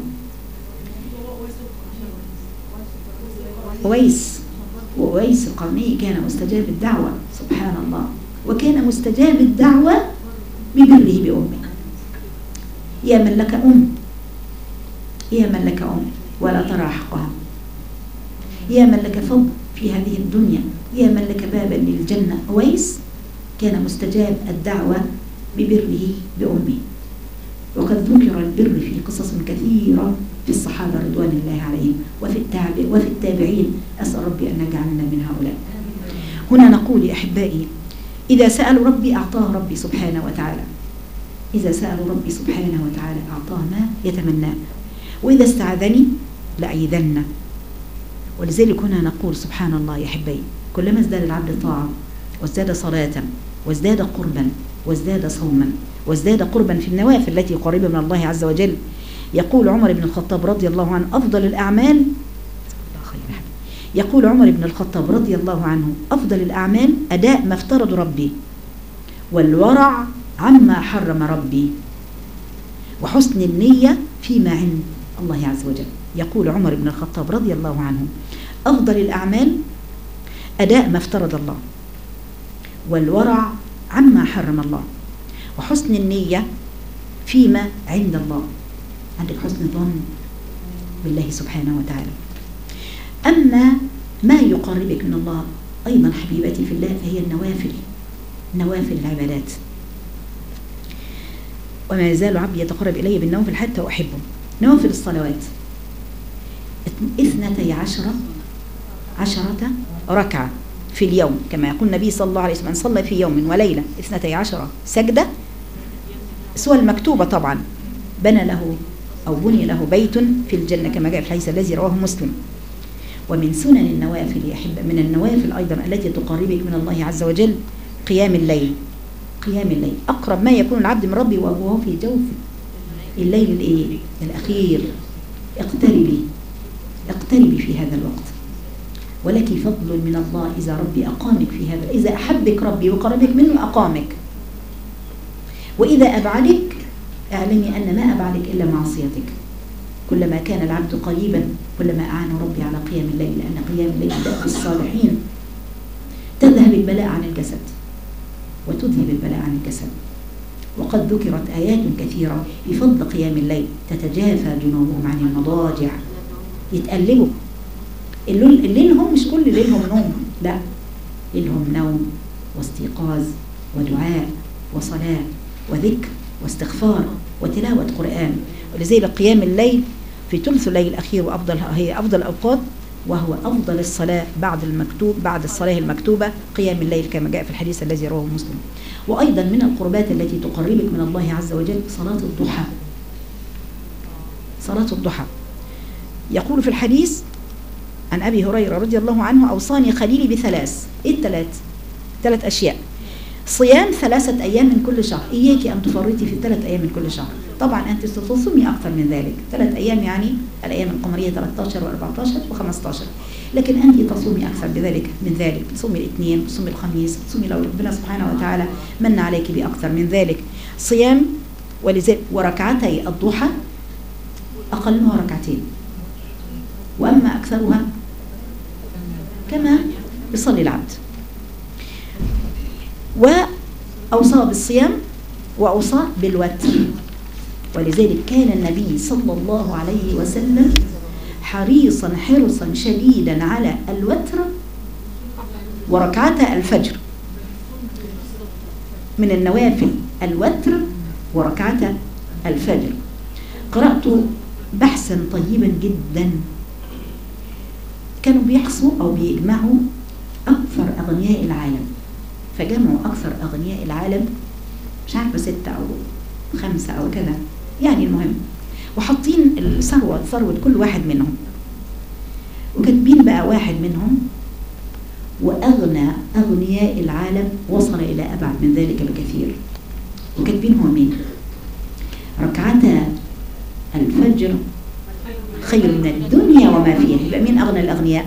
أويس وأويس القرني كان مستجاب الدعوة سبحان الله، وكان مستجاب الدعوة ببره بأمه. يا من لك أم، يا من لك أم ولا ترى حقها، يا من لك فضل في هذه الدنيا، يا من لك بابا للجنة. أويس كان مستجاب الدعوة ببره بأمه، وقد ذكر البر في قصص كثيرة في الصحابة رضوان الله عليهم وفي التابع وفي التابعين. أسأل ربي أن يجعلنا من هؤلاء. هنا نقول يا أحبائي: إذا سألوا ربي أعطاه ربي سبحانه وتعالى، إذا سألوا ربي سبحانه وتعالى أعطاه ما يتمناه، وإذا استعاذني لأعيذن. ولذلك هنا نقول سبحان الله يا أحبائي: كلما ازداد العبد طاعة وازداد صلاة وازداد قربا وازداد صوما وازداد قربا في النوافل التي قريبة من الله عز وجل، يقول عمر بن الخطاب رضي الله عنه: أفضل الأعمال، يقول عمر بن الخطاب رضي الله عنه: أفضل الأعمال أداء ما افترض ربي، والورع عما حرم ربي، وحسن النية فيما عند الله عز وجل. يقول عمر بن الخطاب رضي الله عنه: أفضل الأعمال أداء ما افترض الله، والورع عما حرم الله، وحسن النية فيما عند الله. عندك حسن ظن بالله سبحانه وتعالى. أما ما يقربك من الله أيضا حبيبتي في الله فهي النوافل، نوافل العبادات. وما يزال عبدي يتقرب إلي بالنوافل حتى أحبه. نوافل الصلوات اثنتي عشرة عشرة ركعة في اليوم، كما يقول النبي صلى الله عليه وسلم: من صلى في يوم وليلة اثنتي عشرة سجدة سوى المكتوبة طبعا بنى له أو بني له بيت في الجنة، كما جاء في الحديث الذي رواه مسلم. ومن سنن النوافل يا أحبة، من النوافل أيضا التي تقربك من الله عز وجل قيام الليل. قيام الليل أقرب ما يكون العبد من ربي وهو في جوف الليل الإيه؟ الأخير. اقتربي اقتربي في هذا الوقت، ولك فضل من الله إذا ربي أقامك في هذا، إذا أحبك ربي وقربك منه أقامك، وإذا أبعدك اعلمي أن ما أبعدك إلا معصيتك. كلما كان العبد قريبا كلما أعانه ربي على قيام الليل، لأن قيام الليل دأب الصالحين. تذهب البلاء عن الجسد وتذهب البلاء عن الجسد. وقد ذكرت آيات كثيرة بفضل قيام الليل: تتجافى جنوبهم عن المضاجع. يتقلبوا الليل, الليل هم مش كل ليلهم نوم، لا، ليلهم نوم واستيقاظ ودعاء وصلاة وذكر واستغفار وتلاوة قرآن. ولذلك قيام الليل في ثلث الليل الأخير وأفضل هي أفضل الأوقات، وهو أفضل الصلاة بعد المكتوب بعد الصلاة المكتوبة قيام الليل، كما جاء في الحديث الذي رواه مسلم. وأيضا من القربات التي تقربك من الله عز وجل صلاة الضحى. صلاة الضحى يقول في الحديث عن أبي هريرة رضي الله عنه: أوصاني خليلي بثلاث. إيه الثلاث؟ ثلاث أشياء: صيام ثلاثة أيام من كل شهر، إياك أن تفرطي في ثلاث أيام من كل شهر. طبعا أنت ستصومي أكثر من ذلك، ثلاث أيام يعني الأيام القمرية ثلاثة عشر وأربعة عشر وخمسة عشر، لكن أنت تصومي أكثر بذلك من ذلك. تصومي الاثنين، تصومي الخميس، تصومي لو ربنا سبحانه وتعالى من عليك بأكثر من ذلك. صيام ولذلك وركعتي الضحى أقلها ركعتين، وأما أكثرها كما يصلي العبد. وأوصى بالصيام وأوصى بالوتر، ولذلك كان النبي صلى الله عليه وسلم حريصا حرصا شديدا على الوتر وركعة الفجر. من النوافل الوتر وركعة الفجر. قرأت بحثا طيبا جدا، كانوا بيحصوا أو بيجمعوا أكثر أغنياء العالم، فجمعوا أكثر أغنياء العالم مش عارفة ستة أو خمسة أو كذا يعني، المهم وحاطين الثروة ثروة كل واحد منهم، وكاتبين بقى واحد منهم وأغنى أغنياء العالم وصل إلى أبعد من ذلك بكثير، وكاتبين هو مين؟ ركعتا الفجر خير من الدنيا وما فيها. يبقى مين أغنى الأغنياء؟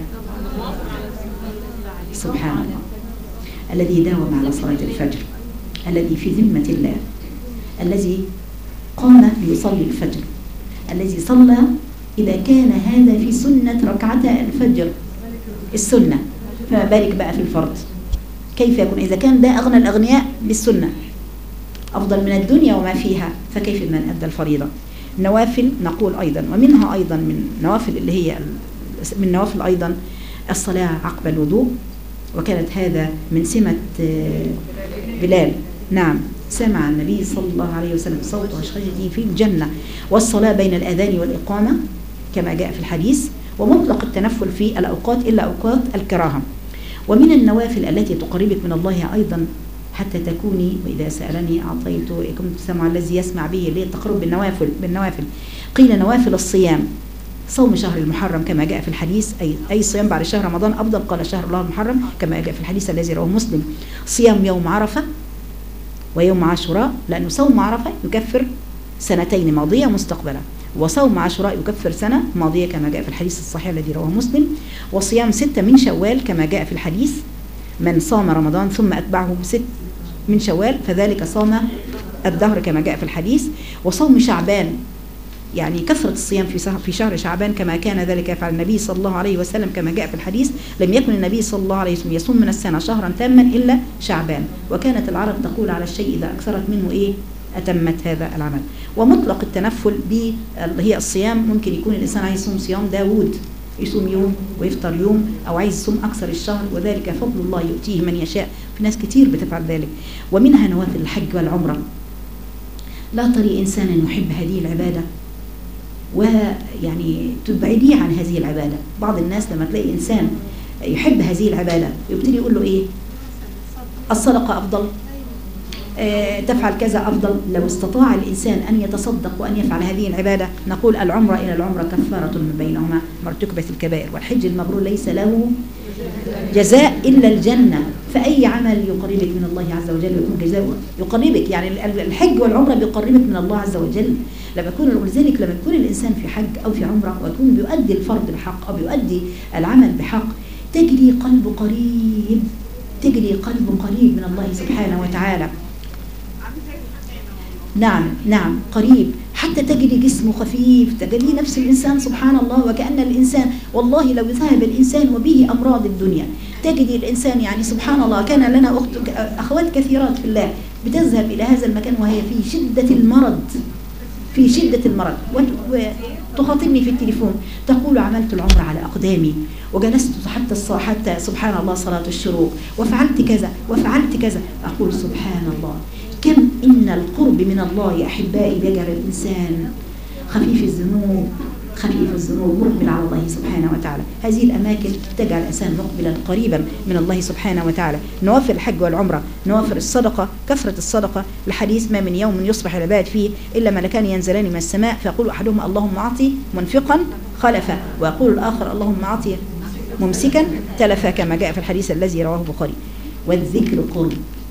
سبحان الله، الذي داوم على صلاة الفجر، الذي في ذمة الله، الذي قام ليصلي الفجر، الذي صلى إذا كان هذا في سنة ركعتا الفجر السنة، فما بالك بقى في الفرض. كيف يكون إذا كان ده أغنى الأغنياء بالسنة أفضل من الدنيا وما فيها، فكيف من أدى الفريضة؟ نوافل نقول أيضا، ومنها أيضا من نوافل اللي هي من نوافل أيضا الصلاة عقب الوضوء، وكانت هذا من سمة بلال. نعم، سمع النبي صلى الله عليه وسلم صوت عشقته في الجنة، والصلاة بين الأذان والإقامة كما جاء في الحديث، ومطلق التنفل في الأوقات إلا أوقات الكراهة. ومن النوافل التي تقربك من الله أيضا حتى تكوني، وإذا سألني أعطيت كنت سمع الذي يسمع به، اللي هي التقرب بالنوافل بالنوافل قيل نوافل الصيام، صوم شهر المحرم كما جاء في الحديث، أي أي صيام بعد شهر رمضان أفضل، قال شهر الله المحرم كما جاء في الحديث الذي رواه مسلم. صيام يوم عرفة ويوم عاشوراء، لأنه صوم عرفة يكفر سنتين ماضية مستقبلة، وصوم عاشوراء يكفر سنة ماضية كما جاء في الحديث الصحيح الذي رواه مسلم. وصيام ستة من شوال كما جاء في الحديث: من صام رمضان ثم أتبعه ست من شوال فذلك صام الدهر كما جاء في الحديث. وصوم شعبان، يعني كثرة الصيام في في شهر شعبان كما كان ذلك يفعل النبي صلى الله عليه وسلم كما جاء في الحديث. لم يكن النبي صلى الله عليه وسلم يصوم من السنة شهرا تاما إلا شعبان، وكانت العرب تقول على الشيء إذا أكثرت منه إيه أتمت هذا العمل. ومطلق التنفل ب هي الصيام، ممكن يكون الإنسان عايز يصوم صيام داود، يصوم يوم ويفطر يوم، أو عايز يصوم أكثر الشهر، وذلك فضل الله يؤتيه من يشاء. في ناس كتير بتفعل ذلك. ومنها نوافل الحج والعمرة. لا تري إنسانا يحب هذه العبادة ويعني تبعديه عن هذه العبادة. بعض الناس لما تلاقي إنسان يحب هذه العبادة يبتدي يقول له إيه؟ الصدقة أفضل، آه تفعل كذا أفضل. لو استطاع الإنسان أن يتصدق وأن يفعل هذه العبادة، نقول العمرة إلى العمرة كفارة من بينهما ما ارتكبت الكبائر، والحج المبرور ليس له جزاء إلا الجنة. فأي عمل يقربك من الله عز وجل يكون جزاؤه يقربك، يعني الحج والعمرة بيقربك من الله عز وجل. لما يكون ولذلك لما يكون الإنسان في حج أو في عمرة ويكون بيؤدي الفرض بحق أو بيؤدي العمل بحق، تجري قلبه قريب، تجري قلبه قريب من الله سبحانه وتعالى. نعم نعم قريب، حتى تجري جسمه خفيف، تجري نفس الإنسان سبحان الله وكأن الإنسان، والله لو ذهب الإنسان وبه أمراض الدنيا، تجري الإنسان يعني سبحان الله. كان لنا أخت أخوات كثيرات في الله بتذهب إلى هذا المكان وهي في شدة المرض، في شدة المرض، وتخاطبني في التليفون تقول عملت العمر على أقدامي وجلست حتى حتى سبحان الله صلاة الشروق وفعلت كذا وفعلت كذا. أقول سبحان الله، كم إن القرب من الله يا أحبائي بيجعل الإنسان خفيف الذنوب، خفيف الذنوب مقبل على الله سبحانه وتعالى. هذه الأماكن تجعل الإنسان مقبلا قريبا من الله سبحانه وتعالى. نوافل الحج والعمرة، نوافل الصدقة، كثرة الصدقة. الحديث ما من يوم يصبح العباد فيه إلا ملكان ينزلان من السماء فيقول أحدهما اللهم أعطي منفقا خلفا، ويقول الآخر اللهم أعطي ممسكا تلفا كما جاء في الحديث الذي رواه البخاري. والذكر قرب،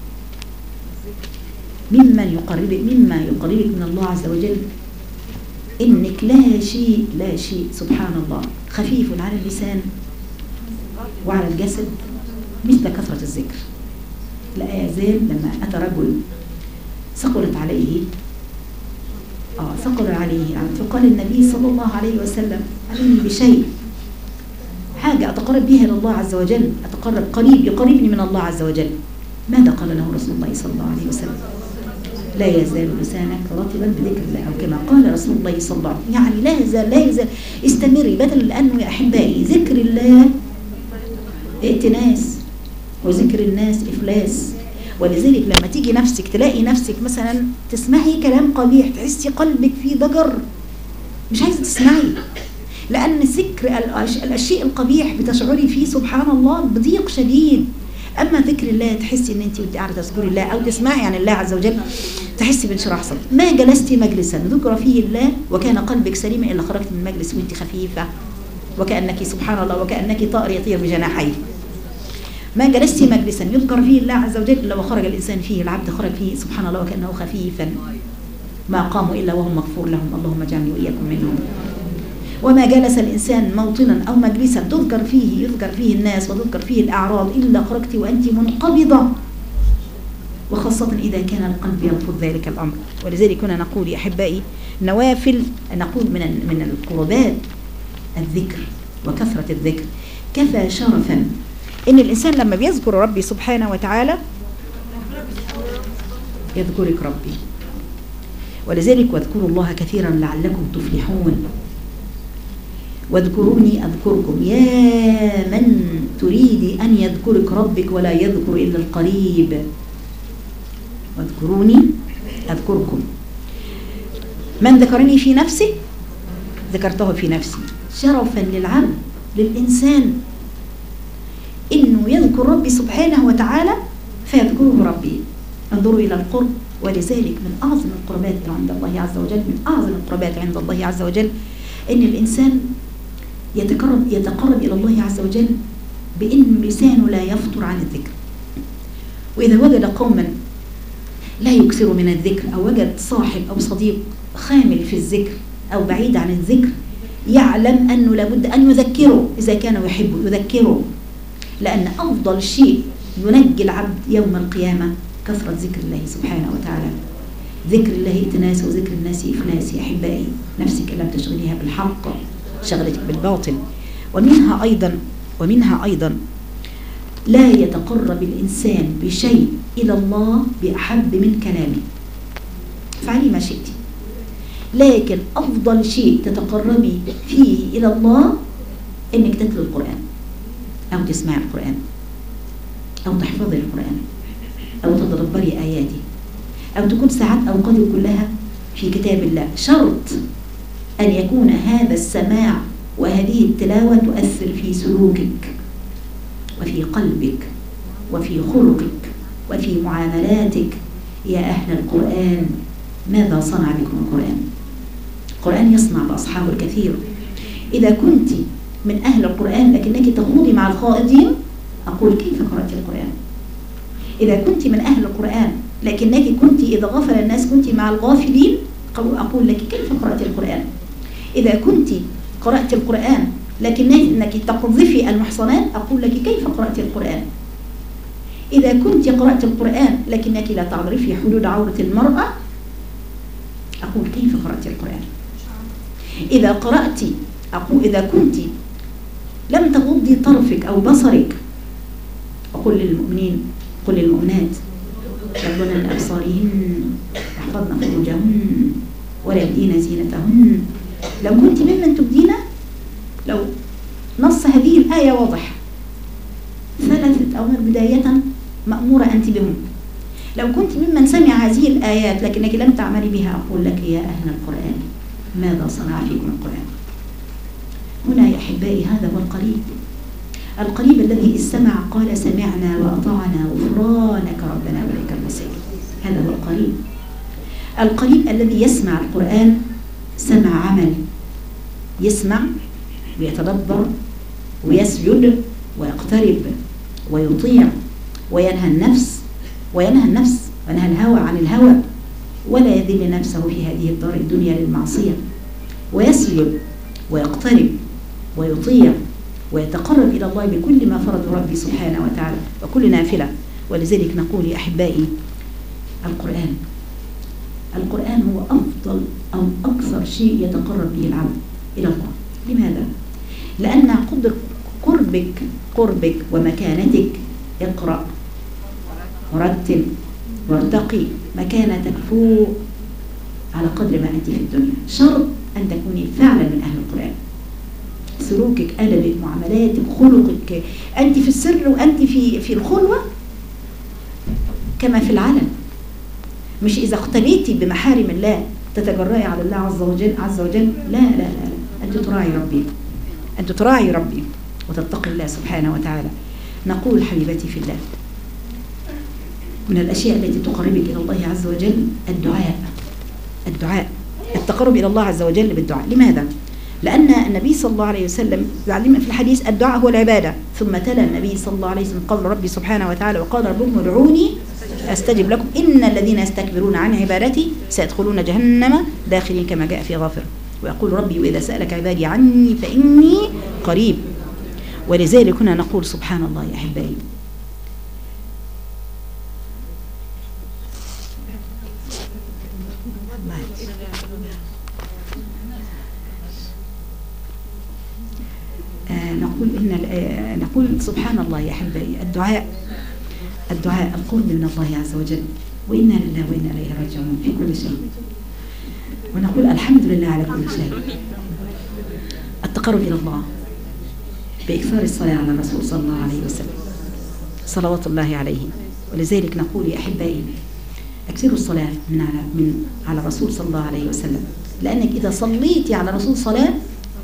ممن يقربك مما يقربك من الله عز وجل، إنك لا شيء لا شيء سبحان الله خفيف على اللسان وعلى الجسد مثل كثرة الذكر. لا يزال لما أتى رجل ثقلت عليه آه ثقل عليه فقال النبي صلى الله عليه وسلم علمني بشيء، حاجة أتقرب بها إلى الله عز وجل، أتقرب قريب يقربني من الله عز وجل. ماذا قال له رسول الله صلى الله عليه وسلم؟ لا يزال لسانك رطبا بذكر الله، أو كما قال رسول الله صلى الله عليه وسلم. يعني لا يزال لا يزال استمري، بدل لأنه يا أحبائي ذكر الله ائتناس وذكر الناس إفلاس. ولذلك لما تيجي نفسك تلاقي نفسك مثلا تسمعي كلام قبيح تحسي قلبك فيه ضجر مش عايزة تسمعي، لأن ذكر الأشياء القبيح بتشعري فيه سبحان الله بضيق شديد. أما ذكر الله تحسي ان انت وانت قاعده تذكري الله او تسمعي عن الله عز وجل تحسي بانشراح صدر. ما جلستي مجلسا ذكر فيه الله وكان قلبك سليما الا خرجت من المجلس وانت خفيفه وكانك سبحان الله وكانك طائر يطير بجناحيه. ما جلستي مجلسا يذكر فيه الله عز وجل الا وخرج الانسان فيه، العبد خرج فيه سبحان الله وكانه خفيفا. ما قاموا الا وهم مغفور لهم، اللهم اجعلني واياكم منهم. وما جلس الإنسان موطنا أو مجلسا تذكر فيه يذكر فيه الناس وتذكر فيه الأعراض إلا خرجت وأنت منقبضة، وخاصة إذا كان القلب يرفض ذلك الأمر. ولذلك كنا نقول يا أحبائي نوافل، نقول من من القربات الذكر وكثرة الذكر. كفى شرفا إن الإنسان لما بيذكر ربي سبحانه وتعالى يذكرك ربي. ولذلك واذكروا الله كثيرا لعلكم تفلحون. واذكروني أذكركم، يا من تريد أن يذكرك ربك ولا يذكر إلا القريب. واذكروني أذكركم. من ذكرني في نفسي ذكرته في نفسي. شرفا للعبد للإنسان إنه يذكر ربي سبحانه وتعالى فيذكره ربي. انظروا إلى القرب. ولذلك من أعظم القربات عند الله عز وجل، من أعظم القربات عند الله عز وجل إن الإنسان يتقرب يتقرب إلى الله عز وجل بإن لسانه لا يفطر عن الذكر. وإذا وجد قوما لا يكثر من الذكر أو وجد صاحب أو صديق خامل في الذكر أو بعيد عن الذكر يعلم أنه لابد أن يذكره إذا كان يحبه، يذكره. لأن أفضل شيء ينجي العبد يوم القيامة كثرة ذكر الله سبحانه وتعالى. ذكر الله ائتناس وذكر الناس إفناس. يا أحبائي نفسك لم تشغليها بالحق، شغلتك بالباطل. ومنها أيضا ومنها أيضا لا يتقرب الإنسان بشيء إلى الله بأحب من كلامه. فعلي ما شئت، لكن أفضل شيء تتقربي فيه إلى الله إنك تتلو القرآن أو تسمع القرآن أو تحفظي القرآن أو تتدبري آياته أو تكون ساعات أوقاتك كلها في كتاب الله. شرط أن يكون هذا السماع وهذه التلاوة تؤثر في سلوكك وفي قلبك وفي خلقك وفي معاملاتك. يا أهل القرآن ماذا صنع بكم القرآن؟ القرآن يصنع بأصحابه الكثير. إذا كنت من أهل القرآن لكنك تخوضي مع الخائضين، أقول كيف قرأت القرآن؟ إذا كنت من أهل القرآن لكنك كنت إذا غفل الناس كنت مع الغافلين، أقول لك كيف قرأت القرآن؟ إذا كنت قرأت القرآن لكنك تقذفي المحصنات، أقول لك كيف قرأت القرآن؟ إذا كنت قرأت القرآن لكنك لا تعرفي حدود عورة المرأة، أقول كيف قرأت القرآن؟ إذا قرأت أقول إذا كنت لم تغضي طرفك أو بصرك، أقول للمؤمنين قل للمؤمنات يغضن من أبصارهن يحفظن فروجهن ولا يبدين زينتهن. لو كنت ممن تبدين، لو نص هذه الآية واضح، ثلاثة أوامر بداية مأمورة أنت بهم. لو كنت ممن سمع هذه الآيات لكنك لم تعملي بها، أقول لك يا أهل القرآن ماذا صنع فيكم القرآن؟ هنا يا أحبائي هذا هو القريب، القريب الذي استمع قال سمعنا وأطعنا غفرانك ربنا وإليك المصير. هذا هو القريب. القريب الذي يسمع القرآن سمع عمل، يسمع ويتدبر ويسجد ويقترب ويطيع وينهى النفس وينهى النفس وينهى الهوى عن الهوى، ولا يذل نفسه في هذه الدار الدنيا للمعصية، ويسجد ويقترب ويطيع ويتقرب إلى الله بكل ما فرض ربي سبحانه وتعالى وكل نافلة. ولذلك نقول يا أحبائي القرآن القرآن هو أفضل أو أكثر شيء يتقرب به العبد إلى الله. لماذا؟ لأن قدر قربك قربك ومكانتك، اقرأ ورتل وارتقي مكانتك فوق على قدر ما أنت في الدنيا. شرط أن تكوني فعلا من أهل القرآن. سلوكك، أدبك، معاملاتك، خلقك، أنت في السر وأنت في في الخلوة كما في العلن. مش إذا اقتنيتي بمحارم الله تتجرأي على الله عز وجل عز وجل لا لا لا, لا. أنت تراعي ربي أنت تراعي ربي وتتقي الله سبحانه وتعالى. نقول حبيبتي في الله من الأشياء التي تقربك إلى الله عز وجل الدعاء الدعاء التقرب إلى الله عز وجل بالدعاء. لماذا؟ لأن النبي صلى الله عليه وسلم علمنا في الحديث الدعاء هو العبادة. ثم تلا النبي صلى الله عليه وسلم قال ربي سبحانه وتعالى وقال ربكم ادعوني أستجب لكم إن الذين يستكبرون عن عبادتي سيدخلون جهنم داخلين كما جاء في غافر. ويقول ربي وإذا سألك عبادي عني فإني قريب. ولذلك هنا نقول سبحان الله يا أحبائي آه نقول إن آه نقول سبحان الله يا أحبائي الدعاء الدعاء القرب من الله عز وجل. وإنا لله وإنا إليه راجعون في كل شيء. ونقول الحمد لله على كل شيء. التقرب إلى الله بإكثار الصلاة على الرسول صلى الله عليه وسلم صلوات الله عليه. ولذلك نقول يا أحبائي أكثروا الصلاة من على من على الرسول صلى الله عليه وسلم، لأنك إذا صليتي على الرسول صلاة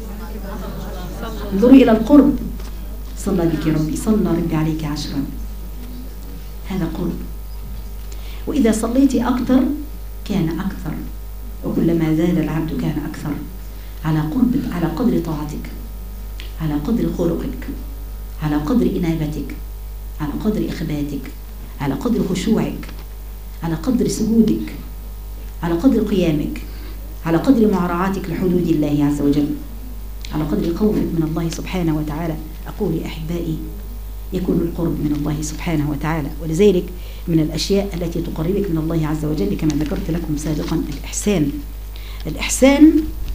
انظري إلى القرب. صلى بك ربي صلى ربي عليك عشرا، هذا قرب. وإذا صليتي أكثر كان أكثر، وكلما زاد العبد كان أكثر على قرب على قدر طاعتك، على قدر خلقك، على قدر إنابتك، على قدر إخباتك، على قدر خشوعك، على قدر سجودك، على قدر قيامك، على قدر مراعاتك لحدود الله عز وجل، على قدر خوفك من الله سبحانه وتعالى. أقول يا أحبائي يكون القرب من الله سبحانه وتعالى. ولذلك من الأشياء التي تقربك من الله عز وجل كما ذكرت لكم سابقا الإحسان. الإحسان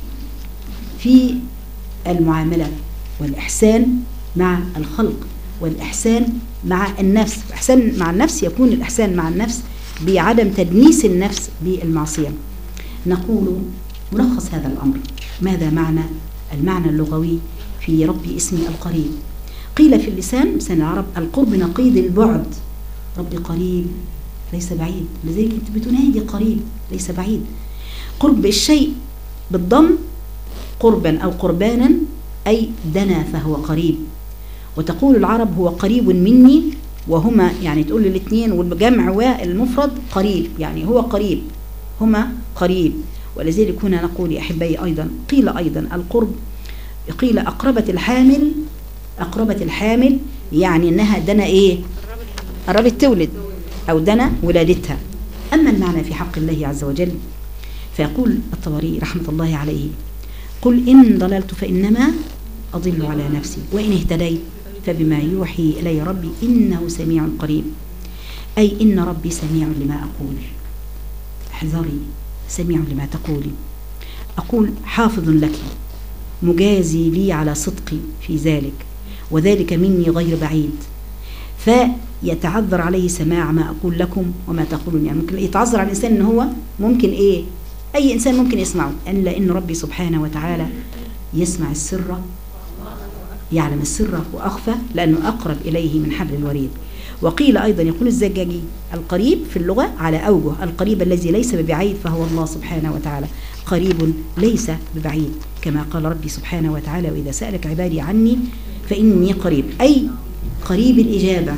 في المعاملة، والإحسان مع الخلق، والإحسان مع النفس. الإحسان مع النفس يكون الإحسان مع النفس بعدم تدنيس النفس بالمعصية. نقول ملخص هذا الأمر، ماذا معنى المعنى اللغوي في ربي اسمي القريب؟ قيل في اللسان لسان العرب القرب نقيض البعد، ربي قريب ليس بعيد، لذلك انت بتنادي قريب ليس بعيد. قرب الشيء بالضم قربا أو قربانا أي دنا فهو قريب. وتقول العرب هو قريب مني، وهما يعني تقول الاثنين والجمع والمفرد قريب، يعني هو قريب هما قريب. ولذلك هنا نقول يا أحبائي أيضا قيل أيضا القرب، قيل أقربت الحامل، أقربت الحامل يعني أنها دنا إيه؟ قربت تولد أو دنا ولادتها. أما المعنى في حق الله عز وجل فيقول الطبري رحمة الله عليه قل إن ضللت فإنما أضل على نفسي وإن اهتديت فبما يوحي إلي ربي إنه سميع قريب، أي إن ربي سميع لما أقول، احذري سميع لما تقولي. أقول حافظ لك مجازي لي على صدقي في ذلك، وذلك مني غير بعيد، فيتعذر عليه سماع ما أقول لكم وما تقولون. يعني ممكن يتعذر على الإنسان إن هو ممكن إيه أي إنسان ممكن يسمعه، إلا إن ربي سبحانه وتعالى يسمع السر، يعلم السر وأخفى لأنه أقرب إليه من حبل الوريد. وقيل أيضا يقول الزجاجي القريب في اللغة على أوجه، القريب الذي ليس ببعيد فهو الله سبحانه وتعالى، قريب ليس ببعيد، كما قال ربي سبحانه وتعالى وإذا سألك عبادي عني فإني قريب، أي قريب الإجابة،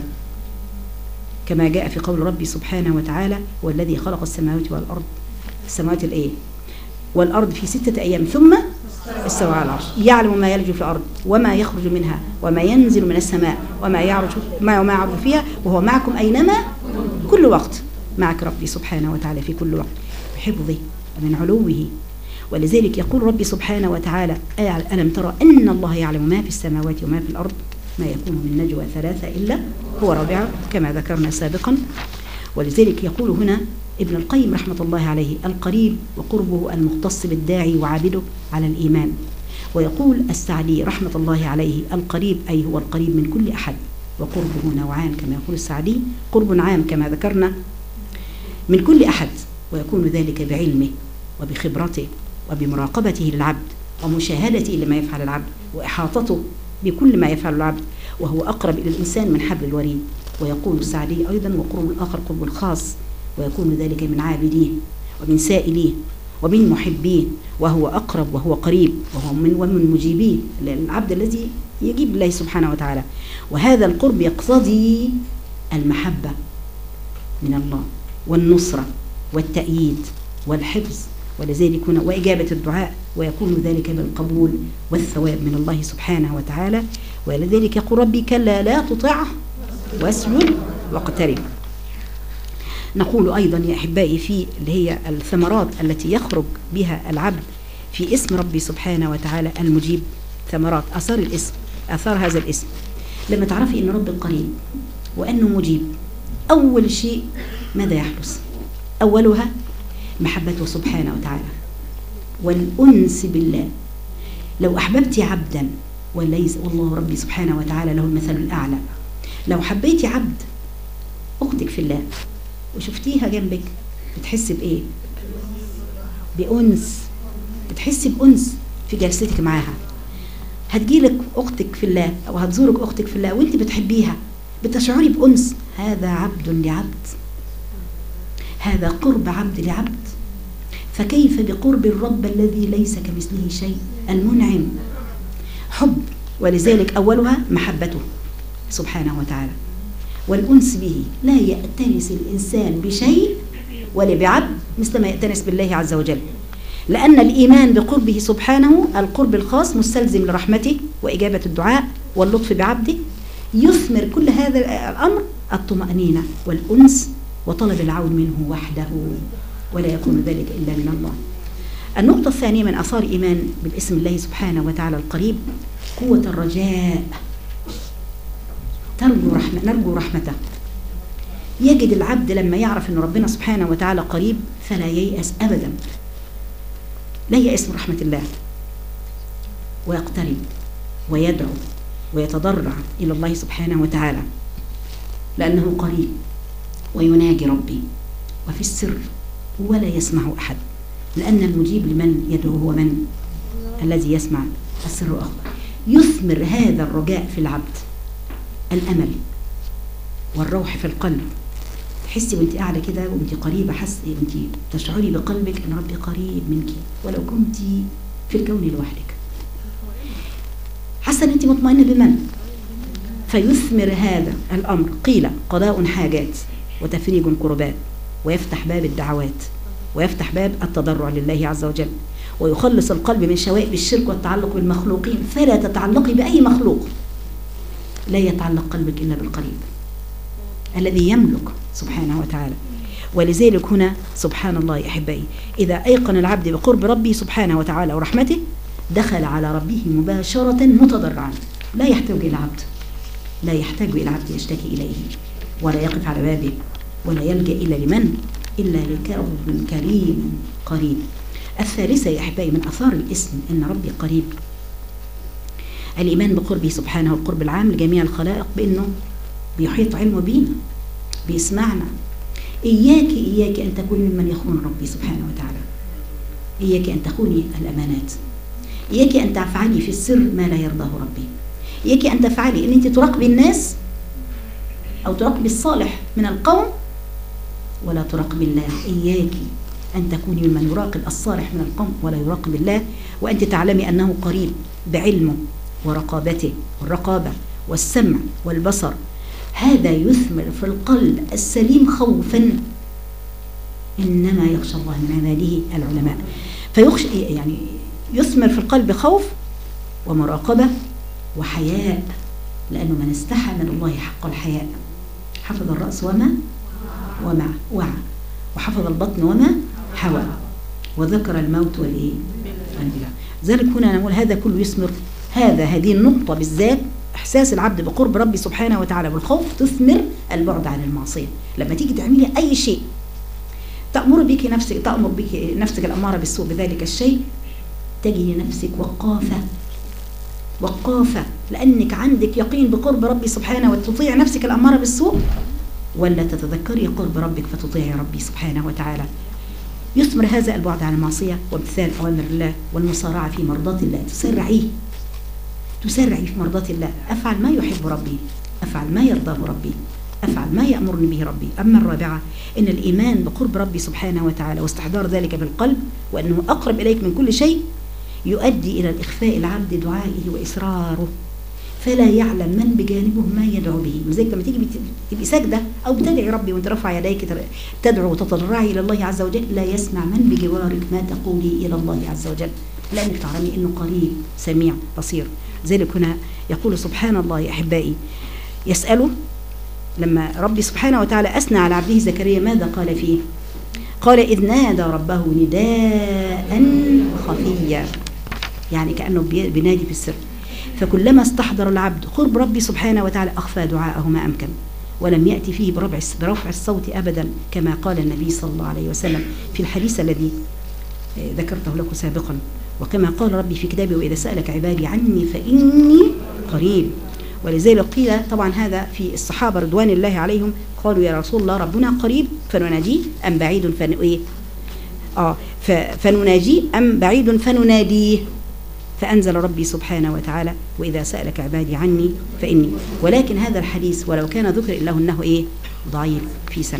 كما جاء في قول ربي سبحانه وتعالى والذي خلق السماوات والأرض، السماوات الإيه والأرض في ستة أيام ثم استوى على العرش، يعلم ما يلج في الأرض وما يخرج منها وما ينزل من السماء وما يعرج ما وما يعرج فيها وهو معكم أينما كل وقت، معك ربي سبحانه وتعالى في كل وقت بحفظه من علوه. ولذلك يقول ربي سبحانه وتعالى ألم ترى أن الله يعلم ما في السماوات وما في الأرض ما يكون من نجوى ثلاثة إلا هو رابعه كما ذكرنا سابقا. ولذلك يقول هنا ابن القيم رحمة الله عليه القريب وقربه المختص بالداعي وعابده على الإيمان. ويقول السعدي رحمة الله عليه القريب أي هو القريب من كل أحد، وقربه نوعان كما يقول السعدي، قرب عام كما ذكرنا من كل أحد، ويكون ذلك بعلمه وبخبرته وبمراقبته للعبد ومشاهدته لما يفعل العبد وإحاطته بكل ما يفعل العبد، وهو أقرب إلى الإنسان من حبل الوريد. ويقول السعدي أيضا وقرب الآخر قرب الخاص، ويكون ذلك من عابديه ومن سائليه ومن محبيه، وهو أقرب وهو قريب وهو من ومن مجيبيه العبد الذي يجيب الله سبحانه وتعالى. وهذا القرب يقتضي المحبة من الله والنصرة والتأييد والحفظ، ولذلك هنا وإجابة الدعاء، ويكون ذلك بالقبول والثواب من الله سبحانه وتعالى. ولذلك يقول ربي كلا لا تطعه واسجد واقترب. نقول أيضا يا أحبائي في اللي هي الثمرات التي يخرج بها العبد في اسم ربي سبحانه وتعالى المجيب، ثمرات أثار الاسم، أثار هذا الاسم لما تعرفي أن رب قريب وأنه مجيب، أول شيء ماذا يحدث؟ أولها محبته سبحانه وتعالى والأنس بالله. لو أحببت عبدا وليس والله ربي سبحانه وتعالى له المثل الأعلى، لو حبيت عبد أختك في الله وشفتيها جنبك بتحسي بإيه؟ بأنس، بتحسي بأنس في جلستك معاها. هتجيلك أختك في الله أو هتزورك أختك في الله وانت بتحبيها بتشعري بأنس، هذا عبد لعبد، هذا قرب عبد لعبد، فكيف بقرب الرب الذي ليس كمثله شيء المنعم؟ حب. ولذلك أولها محبته سبحانه وتعالى والأنس به، لا يأتنس الإنسان بشيء ولا بعبد مثل ما يأتنس بالله عز وجل، لأن الإيمان بقربه سبحانه القرب الخاص مستلزم لرحمته وإجابة الدعاء واللطف بعبده، يثمر كل هذا الأمر الطمأنينة والأنس وطلب العون منه وحده، ولا يكون ذلك إلا من الله. النقطة الثانية من آثار إيمان بالاسم الله سبحانه وتعالى القريب قوة الرجاء ترجو رحمة نرجو رحمته. يجد العبد لما يعرف أن ربنا سبحانه وتعالى قريب فلا ييأس أبدا، لا ييأس من رحمة الله، ويقترب ويدعو ويتضرع إلى الله سبحانه وتعالى لأنه قريب ويناجي ربي وفي السر ولا يسمع أحد، لأن المجيب لمن يدعو هو من؟ الذي يسمع السر وأخبر. يثمر هذا الرجاء في العبد الأمل والروح في القلب. تحسي وانت قاعدة كده وانت قريبة، حسي وانت تشعري بقلبك أن ربي قريب منك ولو كنت في الكون لوحدك، حاسة أن انت مطمئنة بمن؟ فيثمر هذا الأمر قيل قضاء حاجات وتفريج كربات، ويفتح باب الدعوات، ويفتح باب التضرع لله عز وجل، ويخلص القلب من شوائب الشرك والتعلق بالمخلوقين. فلا تتعلقي بأي مخلوق، لا يتعلق قلبك إلا بالقريب الذي يملك سبحانه وتعالى. ولذلك هنا سبحان الله يا أحبائي، إذا أيقن العبد بقرب ربه سبحانه وتعالى ورحمته دخل على ربه مباشرة متضرعا، لا يحتاج إلى عبد، لا يحتاج إلى عبد يشتكي إليه ولا يقف على بابه ولا يلجأ إلا لمن؟ إلا لكرب كريم قريب. الثالثة يا أحبائي من أثار الاسم إن ربي قريب الإيمان بقربه سبحانه والقرب العام لجميع الخلائق، بأنه بيحيط علمه بينا، بيسمعنا. إياك إياك أن تكوني ممن يخون ربي سبحانه وتعالى، إياك أن تخوني الأمانات، إياك أن تفعلي في السر ما لا يرضاه ربي، إياك أن تفعلي أن أنت تراقبي الناس أو تراقبي الصالح من القوم ولا تراقبي الله. إياك أن تكوني ممن يراقب الصالح من القوم ولا يراقب الله، وأنت تعلمي أنه قريب بعلمه ورقابته والرقابة والسمع والبصر. هذا يثمر في القلب السليم خوفا، إنما يخشى الله من عباده العلماء. فيخشى يعني يثمر في القلب خوف ومراقبة وحياء، لأنه من استحى من الله حق الحياء حفظ الرأس وما ومع وعى، وحفظ البطن وما حوى، وذكر الموت والإيه والبلاء. ذلك هنا نقول هذا كله يثمر هذا هذه النقطة بالذات، إحساس العبد بقرب ربي سبحانه وتعالى بالخوف تثمر البعد عن المعصية. لما تيجي تعملي أي شيء تأمر بك نفسك تأمر بك نفسك الأمارة بالسوء بذلك الشيء، تجي نفسك وقافة وقافة، لأنك عندك يقين بقرب ربي سبحانه وتطيع نفسك الأمارة بالسوء، ولا تتذكري قرب ربك فتطيعي ربي سبحانه وتعالى. يثمر هذا البعد عن المعصية وامتثال أوامر الله والمسارعة في مرضات الله. تسرعيه تسرعي في مرضات الله، أفعل ما يحب ربي، أفعل ما يرضاه ربي، أفعل ما يأمرني به ربي. أما الرابعة إن الإيمان بقرب ربي سبحانه وتعالى واستحضار ذلك بالقلب وأنه أقرب إليك من كل شيء يؤدي إلى الإخفاء العبد دعائه وإصراره، فلا يعلم من بجانبه ما يدعو به. لذلك لما تيجي تبقي ساجدة أو بتدعي ربي وانت رفع يديك تدعو وتتضرعي إلى الله عز وجل، لا يسمع من بجوارك ما تقولي إلى الله عز وجل، لأنك تعلمي إنه قريب سميع بصير. ذلك هنا يقول سبحان الله يا أحبائي، يسأله لما ربي سبحانه وتعالى أثنى على عبده زكريا ماذا قال فيه؟ قال إذ نادى ربه نداء خفيا، يعني كأنه بينادي في السر. فكلما استحضر العبد قرب ربي سبحانه وتعالى أخفى دعاءه ما أمكن، ولم يأتي فيه برفع الصوت أبدا، كما قال النبي صلى الله عليه وسلم في الحديث الذي ذكرته لكم سابقا، وكما قال ربي في كتابه وإذا سألك عبادي عني فإني قريب. ولذلك قيل طبعا هذا في الصحابة رضوان الله عليهم، قالوا يا رسول الله ربنا قريب فنناجيه أم بعيد فن إيه آه فنناجيه أم بعيد فنناديه؟ فأنزل ربي سبحانه وتعالى وإذا سألك عبادي عني فإني. ولكن هذا الحديث ولو كان ذكر إلا أنه إيه ضعيف في سنة.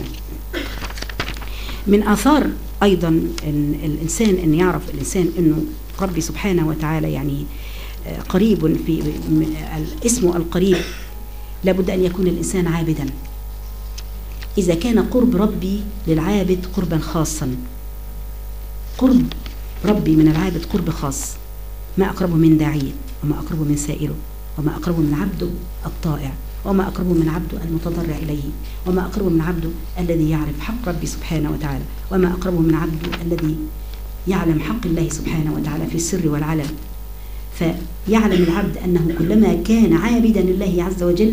من آثار أيضا إن الإنسان أن يعرف الإنسان أنه ربي سبحانه وتعالى يعني قريب، في اسمه القريب لابد أن يكون الإنسان عابدا. إذا كان قرب ربي للعابد قربا خاصا، قرب ربي من العابد قرب خاص، ما أقربه من داعيه وما أقربه من سائله وما أقربه من عبده الطائع وما أقربه من عبده المتضرع إليه وما أقربه من عبده الذي يعرف حق ربي سبحانه وتعالى وما أقربه من عبده الذي يعلم حق الله سبحانه وتعالى في السر والعلن. فيعلم العبد أنه كلما كان عابدا لله عز وجل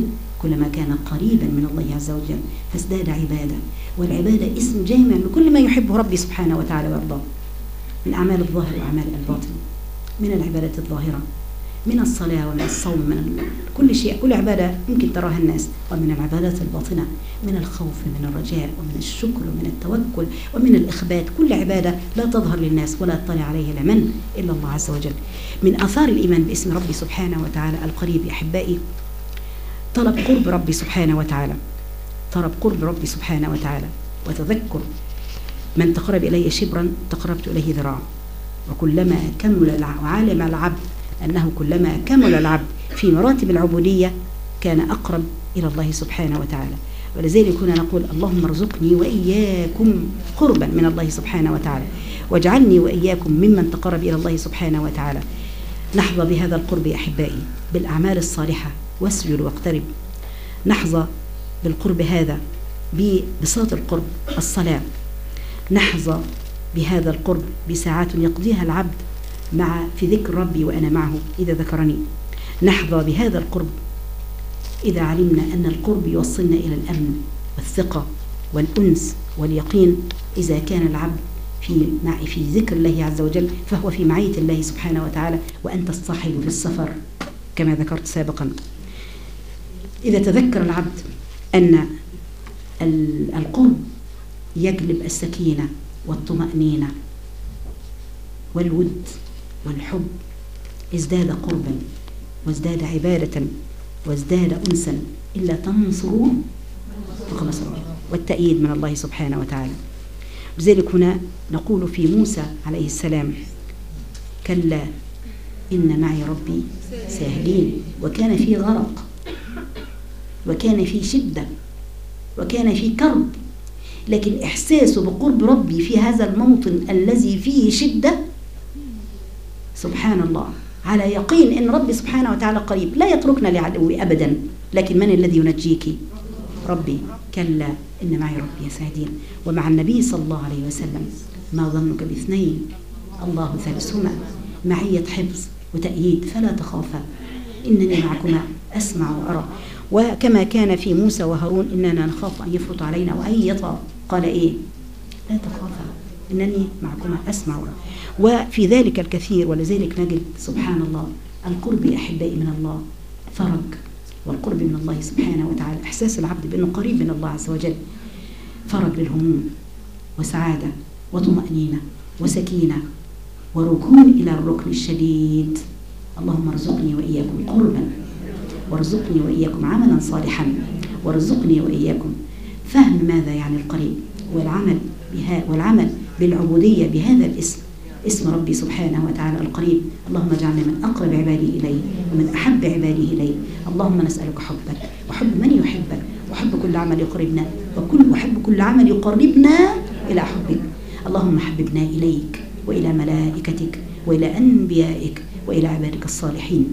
كلما كان قريبا من الله عز وجل فازداد عبادة. والعبادة اسم جامع لكل ما يحبه ربي سبحانه وتعالى ويرضاه من أعمال الظاهر وأعمال الباطن، من العبادة الظاهرة، من الصلاة ومن الصوم، من كل شيء، كل عبادة ممكن تراها الناس، ومن العبادات الباطنة، من الخوف، من الرجاء، ومن الشكر، ومن التوكل، ومن الإخبات. كل عبادة لا تظهر للناس ولا يطلع عليها لمن إلا الله عز وجل. من آثار الإيمان باسم ربي سبحانه وتعالى القريب يا أحبائي طلب قرب ربي سبحانه وتعالى، طلب قرب ربي سبحانه وتعالى، وتذكر من تقرب إلي شبرا تقربت إليه ذراعا. وكلما كمل وعالم العبد أنه كلما كمل العبد في مراتب العبودية كان أقرب إلى الله سبحانه وتعالى. ولذلك كنا نقول اللهم ارزقني وإياكم قربا من الله سبحانه وتعالى، واجعلني وإياكم ممن تقرب إلى الله سبحانه وتعالى. نحظى بهذا القرب يا أحبائي بالأعمال الصالحة، واسجد واقترب. نحظى بالقرب هذا ببساط القرب الصلاة. نحظى بهذا القرب بساعات يقضيها العبد مع في ذكر ربي وأنا معه إذا ذكرني. نحظى بهذا القرب إذا علمنا أن القرب يوصلنا إلى الأمن والثقة والأنس واليقين. إذا كان العبد في مع في ذكر الله عز وجل فهو في معية الله سبحانه وتعالى، وأنت الصاحب في السفر كما ذكرت سابقا. إذا تذكر العبد أن القرب يجلب السكينة والطمأنينة والود والحب، ازداد قربا وازداد عبادة وازداد أنسا. إلا تنصروه فقد نصره الله، والتأييد من الله سبحانه وتعالى. لذلك هنا نقول في موسى عليه السلام كلا إن معي ربي سيهدين. وكان في غرق، وكان في شدة، وكان في كرب، لكن إحساسه بقرب ربي في هذا الموطن الذي فيه شدة سبحان الله على يقين إن ربي سبحانه وتعالى قريب لا يتركنا لعدوي أبدا. لكن من الذي ينجيك؟ ربي. كلا إن معي ربي سيهدين. ومع النبي صلى الله عليه وسلم ما ظنك باثنين الله ثالثهما، معية حفظ وتأييد، فلا تخافا إنني معكما أسمع وأرى. وكما كان في موسى وهارون إننا نخاف أن يفرط علينا وأن يطغى، قال إيه؟ لا تخافا إنني معكما أسمع وأرى. وفي ذلك الكثير. ولذلك نجد سبحان الله القرب يا أحبائي من الله فرج، والقرب من الله سبحانه وتعالى إحساس العبد بأنه قريب من الله عز وجل فرج للهموم وسعادة وطمأنينة وسكينة وركون إلى الركن الشديد. اللهم ارزقني وإياكم قربا، وارزقني وإياكم عملا صالحا، وارزقني وإياكم فهم ماذا يعني القريب، والعمل بها والعمل بالعبودية بهذا الاسم، اسم ربي سبحانه وتعالى القريب. اللهم اجعلنا من أقرب عبادي إليه ومن أحب عباده إليه. اللهم نسألك حبك وحب من يحبك، وحب كل عمل يقربنا، وكل وحب كل عمل يقربنا إلى حبك. اللهم حببنا إليك وإلى ملائكتك وإلى أنبيائك وإلى عبادك الصالحين.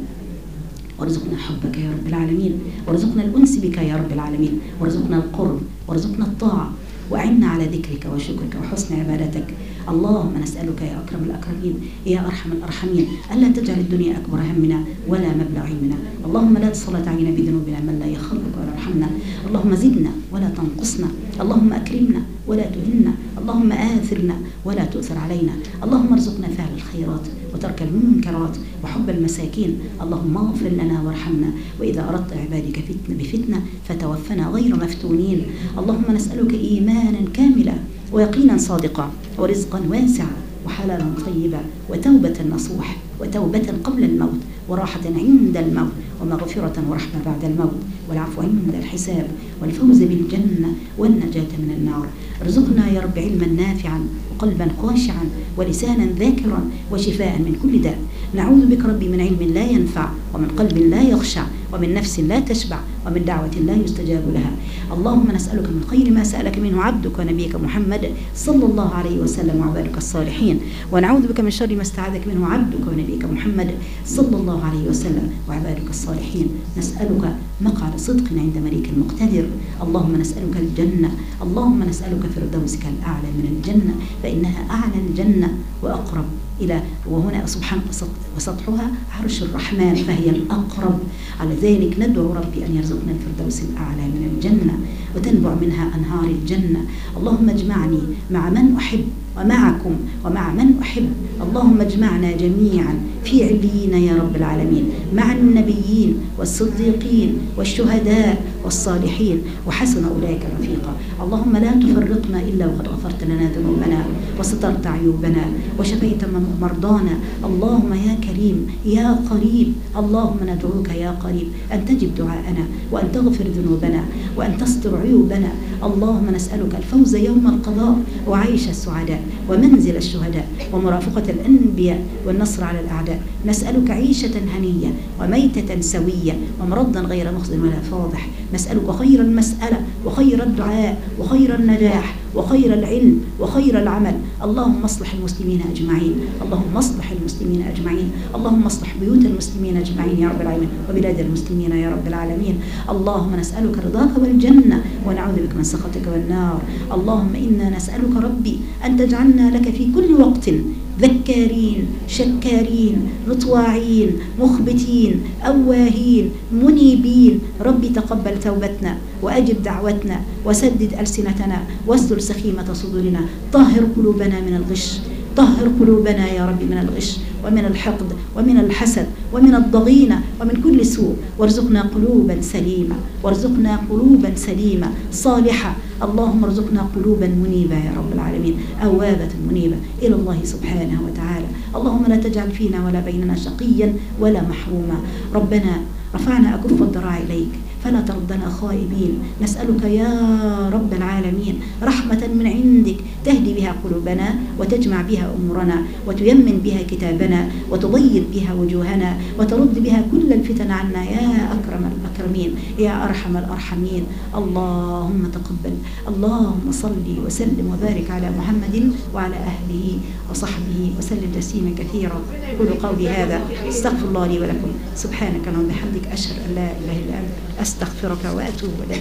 وارزقنا حبك يا رب العالمين، وارزقنا الأنس بك يا رب العالمين، وارزقنا القرب، وارزقنا الطاعة، وأعنا على ذكرك وشكرك وحسن عبادتك. اللهم نسألك يا أكرم الأكرمين يا أرحم الأرحمين ألا تجعل الدنيا أكبر همنا ولا مبلغ علمنا. اللهم لا تسلط علينا بذنوبنا من لا يخافك ولا يرحمنا. اللهم زدنا ولا تنقصنا. اللهم أكرمنا ولا تهنا. اللهم آثرنا ولا تؤثر علينا. اللهم ارزقنا فعل الخيرات وترك المنكرات وحب المساكين. اللهم اغفر لنا وارحمنا، وإذا أردت عبادك فتنة بفتنة فتوفنا غير مفتونين. اللهم نسألك إيمانا كاملا ويقينا صادقا ورزقا واسعا وحلالا طيبا وتوبة نصوح وتوبة قبل الموت وراحة عند الموت ومغفرة ورحمة بعد الموت والعفو عند الحساب والفوز بالجنة والنجاة من النار. ارزقنا يا رب علما نافعا وقلبا خاشعا ولسانا ذاكرا وشفاء من كل داء. نعوذ بك ربي من علم لا ينفع ومن قلب لا يخشع ومن نفس لا تشبع ومن دعوة لا يستجاب لها. اللهم نسألك من خير ما سألك منه عبدك ونبيك محمد صلى الله عليه وسلم وعبادك الصالحين، ونعوذ بك من شر ما استعاذك منه عبدك ونبيك محمد صلى الله عليه وسلم وعبادك الصالحين. نسألك مقعد صدق عند مليك مقتدر. اللهم نسألك الجنة، اللهم نسألك فردوسك الأعلى من الجنة، فإنها أعلى الجنة وأقرب إلى، وهنا سبحان وسطحها عرش الرحمن، فهي الأقرب على لذلك ندعو ربي أن يرزقنا الفردوس الأعلى من الجنة وتنبع منها أنهار الجنة. اللهم اجمعني مع من أحب ومعكم ومع من أحب. اللهم اجمعنا جميعا في عليين يا رب العالمين مع النبيين والصديقين والشهداء والصالحين وحسن أولئك رفيقا. اللهم لا تفرقنا إلا وقد غفرت لنا ذنوبنا وسترت عيوبنا وشفيت مرضانا. اللهم يا كريم يا قريب، اللهم ندعوك يا قريب أن تجب دعاءنا وأن تغفر ذنوبنا وأن تستر عيوبنا. اللهم نسألك الفوز يوم القضاء وعيش السعداء ومنزل الشهداء ومرافقة الأنبياء والنصر على الأعداء. نسألك عيشة هنية وميتة سوية ومرضا غير مخزن ولا فاضح. نسألك خير المسألة وخير الدعاء وخير النجاح وخير العلم وخير العمل. اللهم اصلح المسلمين أجمعين، اللهم اصلح المسلمين أجمعين، اللهم اصلح بيوت المسلمين أجمعين يا رب العالمين وبلاد المسلمين يا رب العالمين. اللهم نسألك رضاك والجنة ونعوذ بك من سخطك والنار. اللهم إنا نسألك ربي أن تجعلنا لك في كل وقت ذكارين شكارين مطواعين مخبتين أواهين منيبين. ربي تقبل توبتنا وأجب دعوتنا وسدد ألسنتنا واستر سخيمة صدورنا. طهر قلوبنا من الغش، طهر قلوبنا يا رب من الغش ومن الحقد ومن الحسد ومن الضغينة ومن كل سوء، وارزقنا قلوبا سليمة، وارزقنا قلوبا سليمة صالحة. اللهم ارزقنا قلوبا منيبة يا رب العالمين أوابة منيبة إلى الله سبحانه وتعالى. اللهم لا تجعل فينا ولا بيننا شقيا ولا محروما. ربنا رفعنا أكف الضراع إليك فلا تردنا خائبين. نسألك يا رب العالمين رحمة من عندك تهدي بها قلوبنا وتجمع بها أمورنا وتيمن بها كتابنا وتبيض بها وجوهنا وترد بها كل الفتن عنا يا أكرم الأكرمين يا أرحم الأرحمين. اللهم تقبل. اللهم صل وسلم وبارك على محمد وعلى أهله وصحبه وسلم تسليما كثيرا. قولوا قولي هذا استغفر الله لي ولكم. سبحانك اللهم وبحمدك أشهد أن لا إله إلا أنت أستغفرك وأتوب إليك.